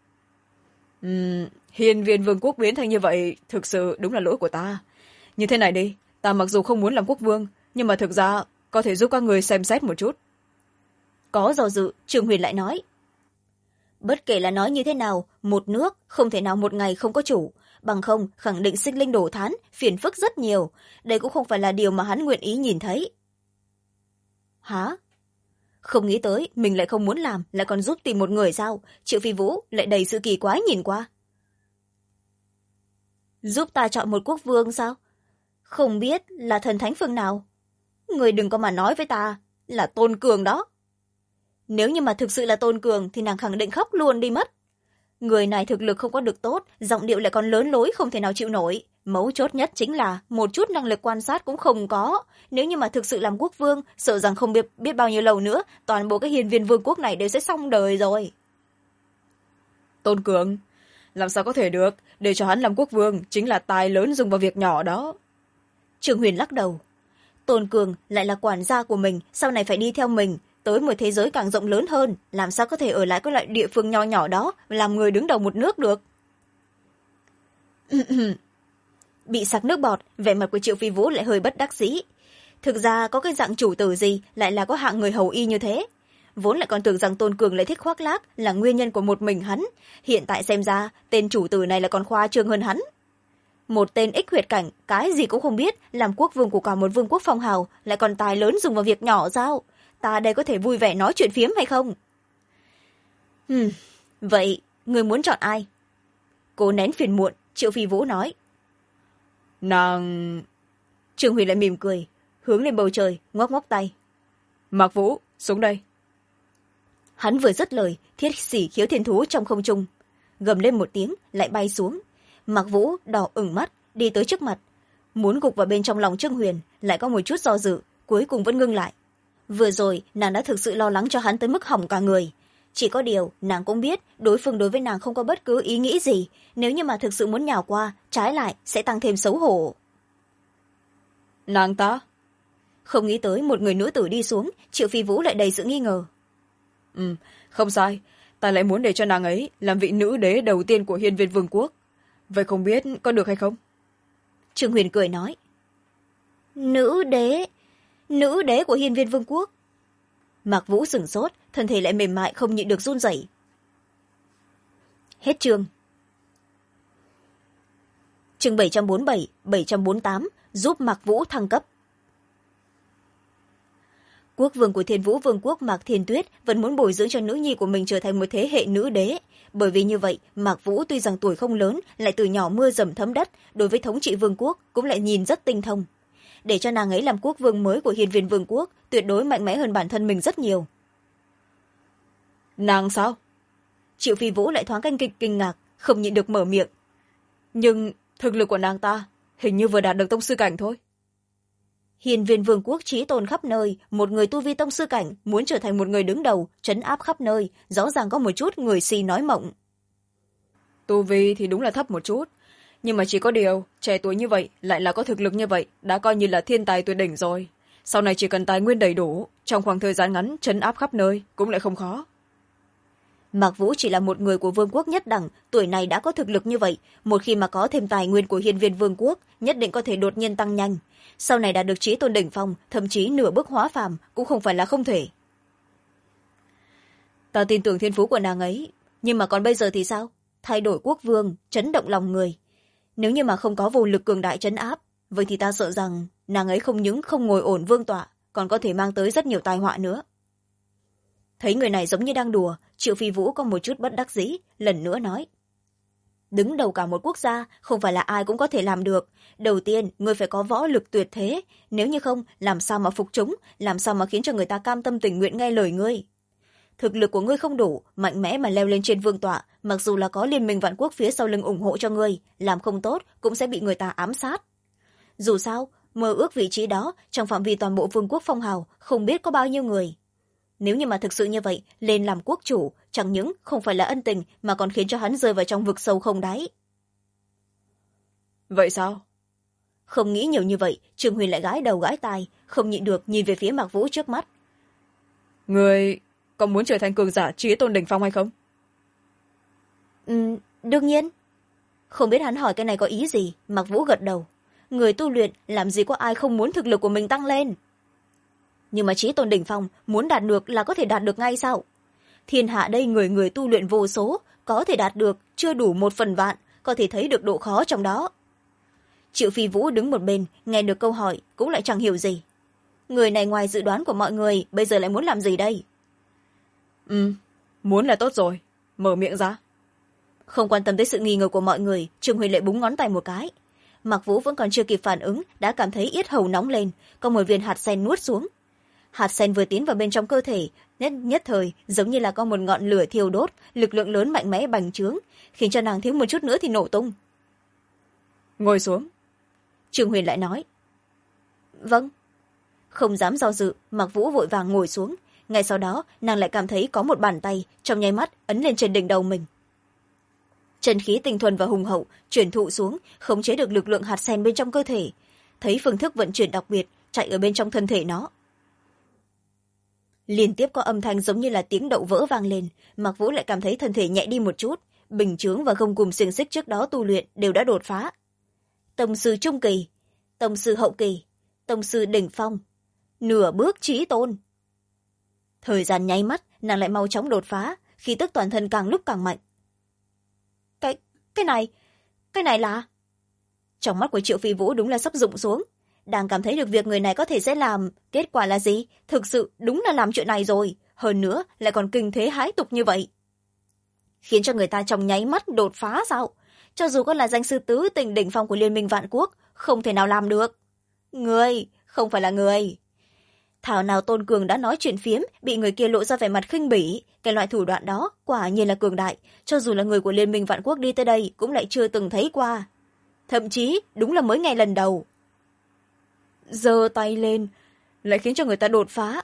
Hiên viên vương quốc biến thành như vậy, thực sự đúng là lỗi của ta. Như thế này đi, ta mặc dù không muốn làm quốc vương, nhưng mà thực ra có thể giúp các người xem xét một chút. Có do dự, Trương Huyền lại nói. Bất kể là nói như thế nào, một nước không thể nào một ngày không có chủ, bằng không khẳng định sinh linh đổ thán, phiền phức rất nhiều. Đây cũng không phải là điều mà hắn nguyện ý nhìn thấy. Hả? Không nghĩ tới, mình lại không muốn làm, lại còn giúp tìm một người sao? Triệu Phi Vũ lại đầy sự kỳ quái nhìn qua. Giúp ta chọn một quốc vương sao? Không biết là thần thánh phương nào? Người đừng có mà nói với ta, là Tôn Cường đó. Nếu như mà thực sự là Tôn Cường thì nàng khẳng định khóc luôn đi mất. Người này thực lực không có được tốt, giọng điệu lại còn lớn lối không thể nào chịu nổi. Mấu chốt nhất chính là một chút năng lực quan sát cũng không có. Nếu như mà thực sự làm quốc vương, sợ rằng không biết bao nhiêu lâu nữa, toàn bộ cái hiên viên vương quốc này đều sẽ xong đời rồi. Tôn Cường, làm sao có thể được, để cho hắn làm quốc vương chính là tài lớn dùng vào việc nhỏ đó. Trương Huyền lắc đầu. Tôn Cường lại là quản gia của mình, sau này phải đi theo mình tới một thế giới càng rộng lớn hơn, làm sao có thể ở lại cái loại địa phương nho nhỏ đó làm người đứng đầu một nước được. Bị sặc nước bọt, vẻ mặt của Triệu Phi Vũ lại hơi bất đắc dĩ. Thực ra có cái dạng chủ tử gì lại là có hạng người hầu y như thế. Vốn lại còn tưởng rằng Tôn Cường lại thích khoác lác là nguyên nhân của một mình hắn, hiện tại xem ra tên chủ tử này là còn khoa trương hơn hắn. Một tên ích huyệt cảnh, cái gì cũng không biết, làm quốc vương của cả một vương quốc phong hào, lại còn tài lớn dùng vào việc nhỏ sao? Ta đây có thể vui vẻ nói chuyện phiếm hay không? Vậy, người muốn chọn ai? Cố nén phiền muộn, Triệu Phi Vũ nói. Nàng... Trương Huyền lại mỉm cười, hướng lên bầu trời, ngoắc ngoắc tay. Mạc Vũ, xuống đây. Hắn vừa dứt lời, thiết xỉ khiếu thiên thú trong không trung. Gầm lên một tiếng, lại bay xuống. Mạc Vũ đỏ ửng mắt, đi tới trước mặt. Muốn gục vào bên trong lòng Trương Huyền, lại có một chút do dự, cuối cùng vẫn ngưng lại. Vừa rồi, nàng đã thực sự lo lắng cho hắn tới mức hỏng cả người. Chỉ có điều, nàng cũng biết, đối phương đối với nàng không có bất cứ ý nghĩ gì. Nếu như mà thực sự muốn nhào qua, trái lại, sẽ tăng thêm xấu hổ. Nàng ta? Không nghĩ tới một người nữ tử đi xuống, Triệu Phi Vũ lại đầy sự nghi ngờ. Không sai, ta lại muốn để cho nàng ấy làm vị nữ đế đầu tiên của hiên viên vương quốc. Vậy không biết có được hay không? Trương Huyền cười nói. Nữ đế của hiên viên vương quốc? Mạc Vũ sửng sốt, thân thể lại mềm mại không nhịn được run rẩy. Hết chương. Chương 747, 748, giúp Mạc Vũ thăng cấp. Quốc vương của Thiên Vũ Vương quốc Mạc Thiên Tuyết vẫn muốn bồi dưỡng cho nữ nhi của mình trở thành một thế hệ nữ đế. Bởi vì như vậy, Mạc Vũ tuy rằng tuổi không lớn, lại từ nhỏ mưa dầm thấm đất, đối với thống trị vương quốc cũng lại nhìn rất tinh thông. để cho nàng ấy làm quốc vương mới của hiên viên vương quốc tuyệt đối mạnh mẽ hơn bản thân mình rất nhiều. Nàng sao? Triệu phi vũ lại thoáng kinh ngạc, không nhịn được mở miệng. Nhưng thực lực của nàng ta hình như vừa đạt được tông sư cảnh thôi. Hiên viên vương quốc chí tôn khắp nơi, một người tu vi tông sư cảnh muốn trở thành một người đứng đầu trấn áp khắp nơi, rõ ràng có một chút người si nói mộng. Tu vi thì đúng là thấp một chút, nhưng mà chỉ có điều trẻ tuổi như vậy lại là có thực lực như vậy đã coi như là thiên tài tuyệt đỉnh rồi. Sau này chỉ cần tài nguyên đầy đủ, trong khoảng thời gian ngắn trấn áp khắp nơi cũng lại không khó. Mạc Vũ chỉ là một người của vương quốc nhất đẳng, tuổi này đã có thực lực như vậy, một khi mà có thêm tài nguyên của hiên viên vương quốc nhất định có thể đột nhiên tăng nhanh. Sau này đạt được chí tôn đỉnh phong, thậm chí nửa bước hóa phàm cũng không phải là không thể. Ta tin tưởng thiên phú của nàng ấy, nhưng mà còn bây giờ thì sao? Thay đổi quốc vương, chấn động lòng người. Nếu như mà không có vô lực cường đại trấn áp, vậy thì ta sợ rằng nàng ấy không những không ngồi ổn vương tọa, còn có thể mang tới rất nhiều tai họa nữa. Thấy người này giống như đang đùa, Triệu phi vũ có một chút bất đắc dĩ, lần nữa nói. Đứng đầu cả một quốc gia không phải là ai cũng có thể làm được. Đầu tiên ngươi phải có võ lực tuyệt thế, nếu như không làm sao mà phục chúng, làm sao mà khiến cho người ta cam tâm tình nguyện nghe lời ngươi. Thực lực của ngươi không đủ mạnh mẽ mà leo lên trên vương tọa, mặc dù là có liên minh vạn quốc phía sau lưng ủng hộ cho ngươi, làm không tốt cũng sẽ bị người ta ám sát. Dù sao mơ ước vị trí đó trong phạm vi toàn bộ vương quốc phong hào không biết có bao nhiêu người. Nếu như mà thực sự như vậy, lên làm quốc chủ chẳng những không phải là ân tình mà còn khiến cho hắn rơi vào trong vực sâu không đáy. Vậy sao? Không nghĩ nhiều như vậy, Trương Huyền lại gãi đầu gãi tai, không nhịn được nhìn về phía Mạc Vũ trước mắt. Người có muốn trở thành cường giả chí tôn đỉnh phong hay không? Đương nhiên. Không biết hắn hỏi cái này có ý gì, Mạc Vũ gật đầu. Người tu luyện làm gì có ai không muốn thực lực của mình tăng lên. Nhưng mà chí tôn đỉnh phong muốn đạt được là có thể đạt được ngay sao? Thiên hạ đây người người tu luyện vô số, có thể đạt được chưa đủ 1/1000, có thể thấy được độ khó trong đó. Triệu phi vũ đứng một bên, nghe được câu hỏi cũng lại chẳng hiểu gì. Người này ngoài dự đoán của mọi người, bây giờ lại muốn làm gì đây? Muốn là tốt rồi, mở miệng ra. Không quan tâm tới sự nghi ngờ của mọi người, Trương Huệ lại búng ngón tay một cái. Mạc Vũ vẫn còn chưa kịp phản ứng, đã cảm thấy yết hầu nóng lên, có một viên hạt sen nuốt xuống. Hạt sen vừa tiến vào bên trong cơ thể, nhất thời giống như là có một ngọn lửa thiêu đốt, lực lượng lớn mạnh mẽ bành trướng, khiến cho nàng thiếu một chút nữa thì nổ tung. Ngồi xuống. Trương Huyền lại nói. Vâng. Không dám do dự, Mạc Vũ vội vàng ngồi xuống. Ngay sau đó nàng lại cảm thấy có một bàn tay trong nháy mắt ấn lên trên đỉnh đầu mình. Chân khí tinh thuần và hùng hậu chuyển thụ xuống, khống chế được lực lượng hạt sen bên trong cơ thể, thấy phương thức vận chuyển đặc biệt chạy ở bên trong thân thể nó. Liên tiếp có âm thanh giống như là tiếng đậu vỡ vang lên, Mạc Vũ lại cảm thấy thân thể nhẹ đi một chút, bình chướng và gông cùm xiềng xích trước đó tu luyện đều đã đột phá. Tông sư trung kỳ, tông sư hậu kỳ, tông sư đỉnh phong, nửa bước chí tôn. Thời gian nháy mắt, nàng lại mau chóng đột phá, khí tức toàn thân càng lúc càng mạnh. Cái này là... Trong mắt của Triệu Phi Vũ đúng là sắp rụng xuống. Đang cảm thấy được việc người này có thể sẽ làm, kết quả là gì? Thực sự đúng là làm chuyện này rồi, hơn nữa lại còn kinh thế hãi tục như vậy. Khiến cho người ta trong nháy mắt đột phá sao? Cho dù có là danh sư tứ tình đỉnh phong của Liên minh Vạn Quốc, không thể nào làm được. Người, không phải là người. Thảo nào Tôn Cường đã nói chuyện phiếm, bị người kia lộ ra vẻ mặt khinh bỉ. Cái loại thủ đoạn đó quả nhiên là cường đại, cho dù là người của Liên minh Vạn Quốc đi tới đây cũng lại chưa từng thấy qua. Thậm chí đúng là mới ngày lần đầu. Giơ tay lên lại khiến cho người ta đột phá.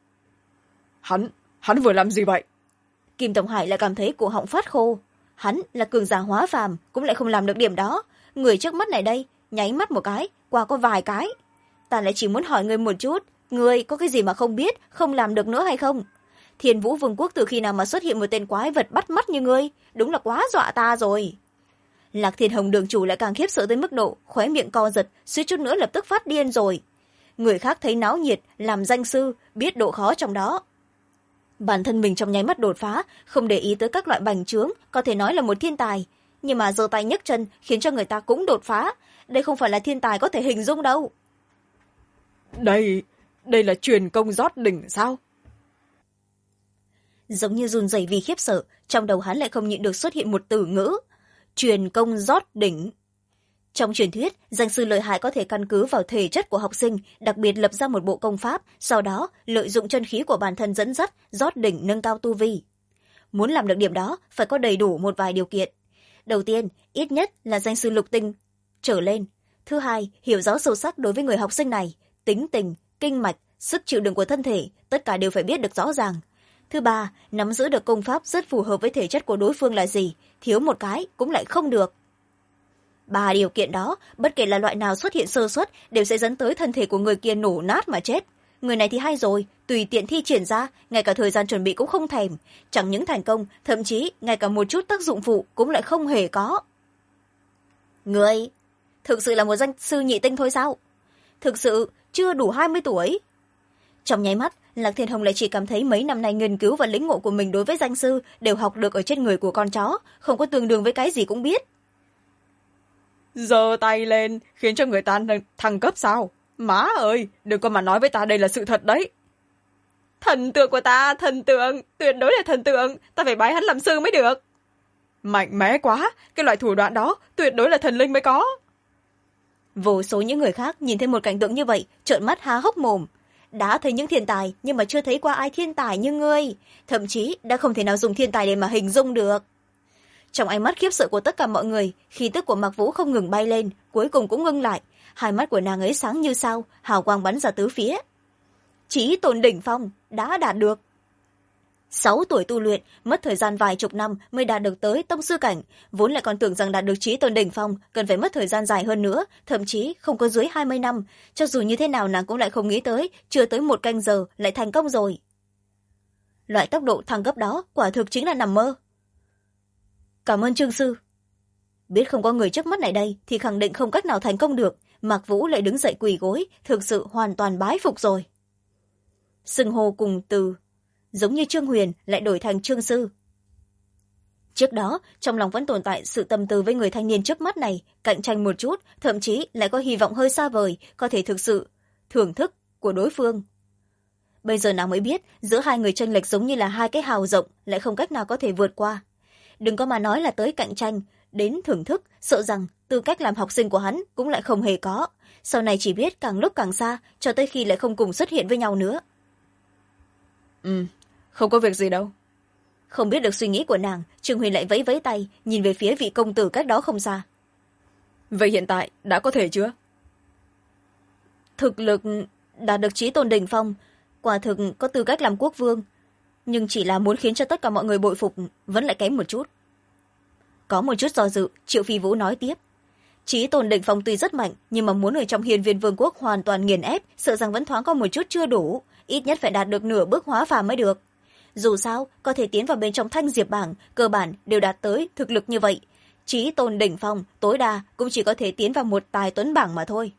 Hắn vừa làm gì vậy? Kim Tổng Hải lại cảm thấy cổ họng phát khô. Hắn là cường giả hóa phàm cũng lại không làm được điểm đó. Người trước mắt này đây nháy mắt một cái qua có vài cái. Ta lại chỉ muốn hỏi người một chút, người có cái gì mà không biết, không làm được nữa hay không? Thiên Vũ Vương quốc từ khi nào mà xuất hiện một tên quái vật bắt mắt như ngươi, đúng là quá dọa ta rồi. Lạc Thiên Hồng đường chủ lại càng khiếp sợ tới mức độ khóe miệng co giật, suýt chút nữa lập tức phát điên rồi. Người khác thấy náo nhiệt, làm danh sư, biết độ khó trong đó. Bản thân mình trong nháy mắt đột phá, không để ý tới các loại bành trướng, có thể nói là một thiên tài. Nhưng mà giơ tay nhấc chân khiến cho người ta cũng đột phá. Đây không phải là thiên tài có thể hình dung đâu. Đây là truyền công rót đỉnh sao? Giống như run rẩy vì khiếp sợ, trong đầu hắn lại không nhịn được xuất hiện một từ ngữ. Truyền công rót đỉnh. trong truyền thuyết danh sư lợi hại có thể căn cứ vào thể chất của học sinh, đặc biệt lập ra một bộ công pháp, sau đó lợi dụng chân khí của bản thân dẫn dắt, rót đỉnh nâng cao tu vi. Muốn làm được điểm đó phải có đầy đủ một vài điều kiện. Đầu tiên, ít nhất là danh sư lục tinh trở lên. Thứ hai, hiểu rõ sâu sắc đối với người học sinh này, tính tình, kinh mạch, sức chịu đựng của thân thể, tất cả đều phải biết được rõ ràng. Thứ ba, nắm giữ được công pháp rất phù hợp với thể chất của đối phương là gì, thiếu một cái cũng lại không được. Ba điều kiện đó, bất kể là loại nào xuất hiện sơ suất đều sẽ dẫn tới thân thể của người kia nổ nát mà chết. Người này thì hay rồi, tùy tiện thi triển ra, ngay cả thời gian chuẩn bị cũng không thèm. Chẳng những thành công, thậm chí ngay cả một chút tác dụng phụ cũng lại không hề có. Người, thực sự là một danh sư nhị tinh thôi sao? Thực sự chưa đủ 20 tuổi. Trong nháy mắt, Lạc Thiên Hồng lại chỉ cảm thấy mấy năm nay nghiên cứu và lĩnh ngộ của mình đối với danh sư đều học được ở trên người của con chó, không có tương đương với cái gì cũng biết. Giơ tay lên khiến cho người ta thăng cấp sao? Má ơi, đừng có mà nói với ta đây là sự thật đấy. Thần tượng của ta, thần tượng, tuyệt đối là thần tượng, ta phải bái hắn làm sư mới được. Mạnh mẽ quá, cái loại thủ đoạn đó tuyệt đối là thần linh mới có. Vô số những người khác nhìn thấy một cảnh tượng như vậy, trợn mắt há hốc mồm. Đã thấy những thiên tài nhưng mà chưa thấy qua ai thiên tài như ngươi, thậm chí đã không thể nào dùng thiên tài để mà hình dung được. Trong ánh mắt khiếp sợ của tất cả mọi người, khí tức của Mạc Vũ không ngừng bay lên, cuối cùng cũng ngưng lại. Hai mắt của nàng ấy sáng như sao, hào quang bắn ra tứ phía. Chí tôn đỉnh phong đã đạt được. 6 tuổi tu luyện, mất thời gian vài chục năm mới đạt được tới tông sư cảnh, vốn lại còn tưởng rằng đạt được chí tôn đỉnh phong cần phải mất thời gian dài hơn nữa, thậm chí không có dưới 20 năm. Cho dù như thế nào nàng cũng lại không nghĩ tới, chưa tới 1 canh giờ lại thành công rồi. Loại tốc độ thăng cấp đó quả thực chính là nằm mơ. Cảm ơn Trương sư. Biết không có người trước mắt này đây thì khẳng định không cách nào thành công được, Mạc Vũ lại đứng dậy quỳ gối, thực sự hoàn toàn bái phục rồi. Xưng hô cùng từ, giống như Trương Huyền lại đổi thành Trương sư. Trước đó, trong lòng vẫn tồn tại sự tâm tư với người thanh niên trước mắt này, cạnh tranh một chút, thậm chí lại có hy vọng hơi xa vời, có thể thực sự thưởng thức của đối phương. Bây giờ nàng mới biết, giữa hai người chênh lệch giống như là hai cái hào rộng, lại không cách nào có thể vượt qua. Đừng có mà nói là tới cạnh tranh, đến thưởng thức, sợ rằng tư cách làm học sinh của hắn cũng lại không hề có. Sau này chỉ biết càng lúc càng xa, cho tới khi lại không cùng xuất hiện với nhau nữa. Không có việc gì đâu. Không biết được suy nghĩ của nàng, Trương Huyền lại vẫy vẫy tay, nhìn về phía vị công tử cách đó không xa. Vậy hiện tại đã có thể chưa? Thực lực đạt được chí tôn đỉnh phong, quả thực có tư cách làm quốc vương, nhưng chỉ là muốn khiến cho tất cả mọi người bội phục vẫn lại kém một chút. Có một chút do dự, Triệu Phi Vũ nói tiếp. Chí tôn đỉnh phong tuy rất mạnh, nhưng mà muốn ở trong Hiên Viên Vương quốc hoàn toàn nghiền ép, sợ rằng vẫn thoáng có một chút chưa đủ, ít nhất phải đạt được nửa bước hóa phàm mới được. Dù sao, có thể tiến vào bên trong Thanh Diệp bảng, cơ bản đều đạt tới thực lực như vậy. Chí tôn đỉnh phong, tối đa cũng chỉ có thể tiến vào một tài tuấn bảng mà thôi.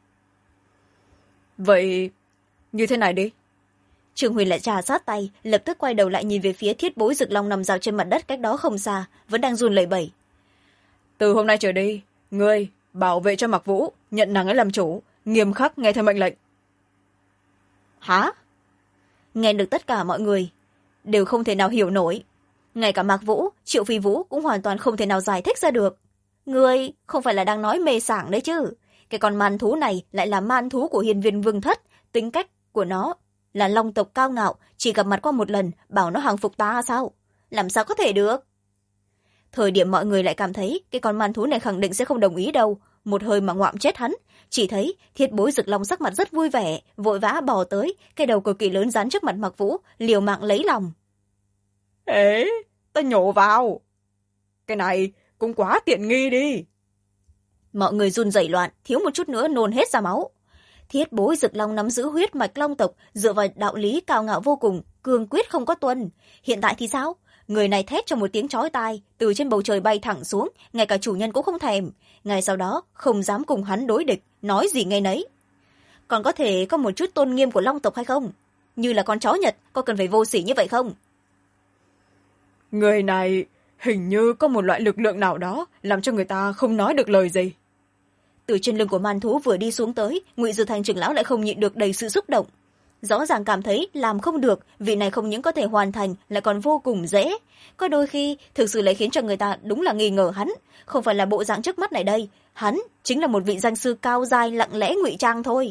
Vậy, như thế này đi. Trương Huyền lại trà sát tay, lập tức quay đầu lại nhìn về phía Thiết Bối Dực Long nằm dạo trên mặt đất cách đó không xa, vẫn đang run lẩy bẩy. Từ hôm nay trở đi, ngươi bảo vệ cho Mạc Vũ, nhận nàng ấy làm chủ, nghiêm khắc nghe theo mệnh lệnh. Hả? Nghe được tất cả mọi người đều không thể nào hiểu nổi. Ngay cả Mạc Vũ, Triệu Phi Vũ cũng hoàn toàn không thể nào giải thích ra được. Ngươi không phải là đang nói mê sảng đấy chứ? Cái con man thú này lại là man thú của Hiên Viên Vương thất, tính cách của nó là long tộc cao ngạo, chỉ gặp mặt qua một lần bảo nó hàng phục ta sao? Làm sao có thể được? Thời điểm mọi người lại cảm thấy cái con man thú này khẳng định sẽ không đồng ý đâu, một hơi mà ngoạm chết hắn. Chỉ thấy Thiết Bối Dực Long sắc mặt rất vui vẻ, vội vã bò tới, cái đầu cực kỳ lớn dán trước mặt Mạc Vũ, liều mạng lấy lòng. Ế, ta nhổ vào. Cái này cũng quá tiện nghi đi. Mọi người run rẩy loạn, thiếu một chút nữa nôn hết ra máu. Thiết Bối Dực Long nắm giữ huyết mạch long tộc, dựa vào đạo lý cao ngạo vô cùng, cương quyết không có tuân. Hiện tại thì sao? Người này thét cho một tiếng chói tai, từ trên bầu trời bay thẳng xuống, ngay cả chủ nhân cũng không thèm. Ngay sau đó không dám cùng hắn đối địch, nói gì ngay nấy. Còn có thể có một chút tôn nghiêm của long tộc hay không? Như là con chó Nhật, có cần phải vô sỉ như vậy không? Người này hình như có một loại lực lượng nào đó làm cho người ta không nói được lời gì. Từ trên lưng của man thú vừa đi xuống tới, Ngụy Dư Thành trưởng lão lại không nhịn được đầy sự xúc động. rõ ràng cảm thấy làm không được, vị này không những có thể hoàn thành lại còn vô cùng dễ. Có đôi khi thực sự lại khiến cho người ta đúng là nghi ngờ hắn không phải là bộ dạng trước mắt này đây, hắn chính là một vị danh sư cao giai lặng lẽ ngụy trang thôi.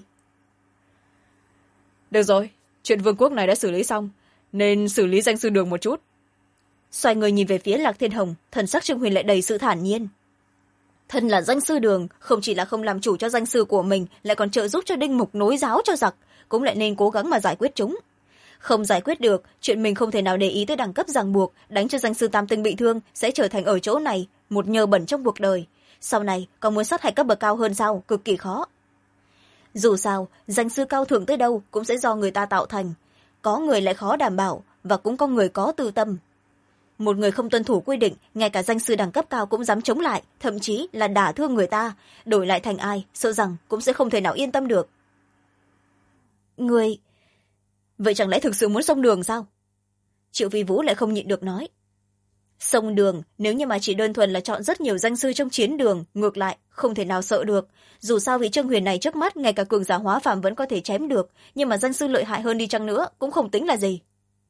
Được rồi, chuyện vương quốc này đã xử lý xong, nên xử lý danh sư Đường một chút. Xoay người nhìn về phía Lạc Thiên Hồng, thần sắc Trương Huyền lại đầy sự thản nhiên. Thân là danh sư Đường, không chỉ là không làm chủ cho danh sư của mình, lại còn trợ giúp cho Đinh Mục nối giáo cho giặc, cũng lại nên cố gắng mà giải quyết chúng. Không giải quyết được, chuyện mình không thể nào để ý tới đẳng cấp ràng buộc, đánh cho danh sư Tam Tinh bị thương sẽ trở thành ở chỗ này một nhơ bẩn trong cuộc đời. Sau này còn muốn sát hại cấp bậc cao hơn sao, cực kỳ khó. Dù sao, danh sư cao thượng tới đâu cũng sẽ do người ta tạo thành. Có người lại khó đảm bảo, và cũng có người có tư tâm. Một người không tuân thủ quy định, ngay cả danh sư đẳng cấp cao cũng dám chống lại, thậm chí là đả thương người ta, đổi lại thành ai, sợ rằng cũng sẽ không thể nào yên tâm được. Người... Vậy chẳng lẽ thực sự muốn xông Đường sao? Triệu Phi Vũ lại không nhịn được nói. Xông Đường, nếu như mà chỉ đơn thuần là chọn rất nhiều danh sư trong chiến đường, ngược lại, không thể nào sợ được. Dù sao vị Trương Huyền này trước mắt, ngay cả cường giả hóa phàm vẫn có thể chém được, nhưng mà danh sư lợi hại hơn đi chăng nữa, cũng không tính là gì.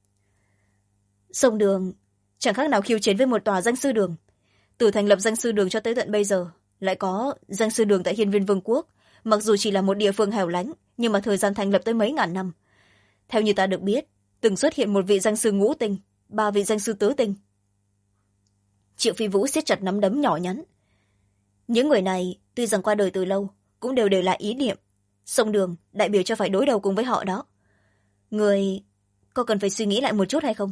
Xông Đường, chẳng khác nào khiêu chiến với một tòa danh sư đường. Từ thành lập danh sư đường cho tới tận bây giờ, lại có danh sư đường tại Hiên Viên Vương quốc. Mặc dù chỉ là một địa phương hẻo lánh, nhưng mà thời gian thành lập tới mấy ngàn năm. Theo như ta được biết, từng xuất hiện một vị danh sư ngũ tinh, 3 vị danh sư tứ tinh. Triệu Phi Vũ siết chặt nắm đấm nhỏ nhắn. Những người này tuy rằng qua đời từ lâu, cũng đều để lại ý niệm. Xông Đường đại biểu cho phải đối đầu cùng với họ đó. Người có cần phải suy nghĩ lại một chút hay không?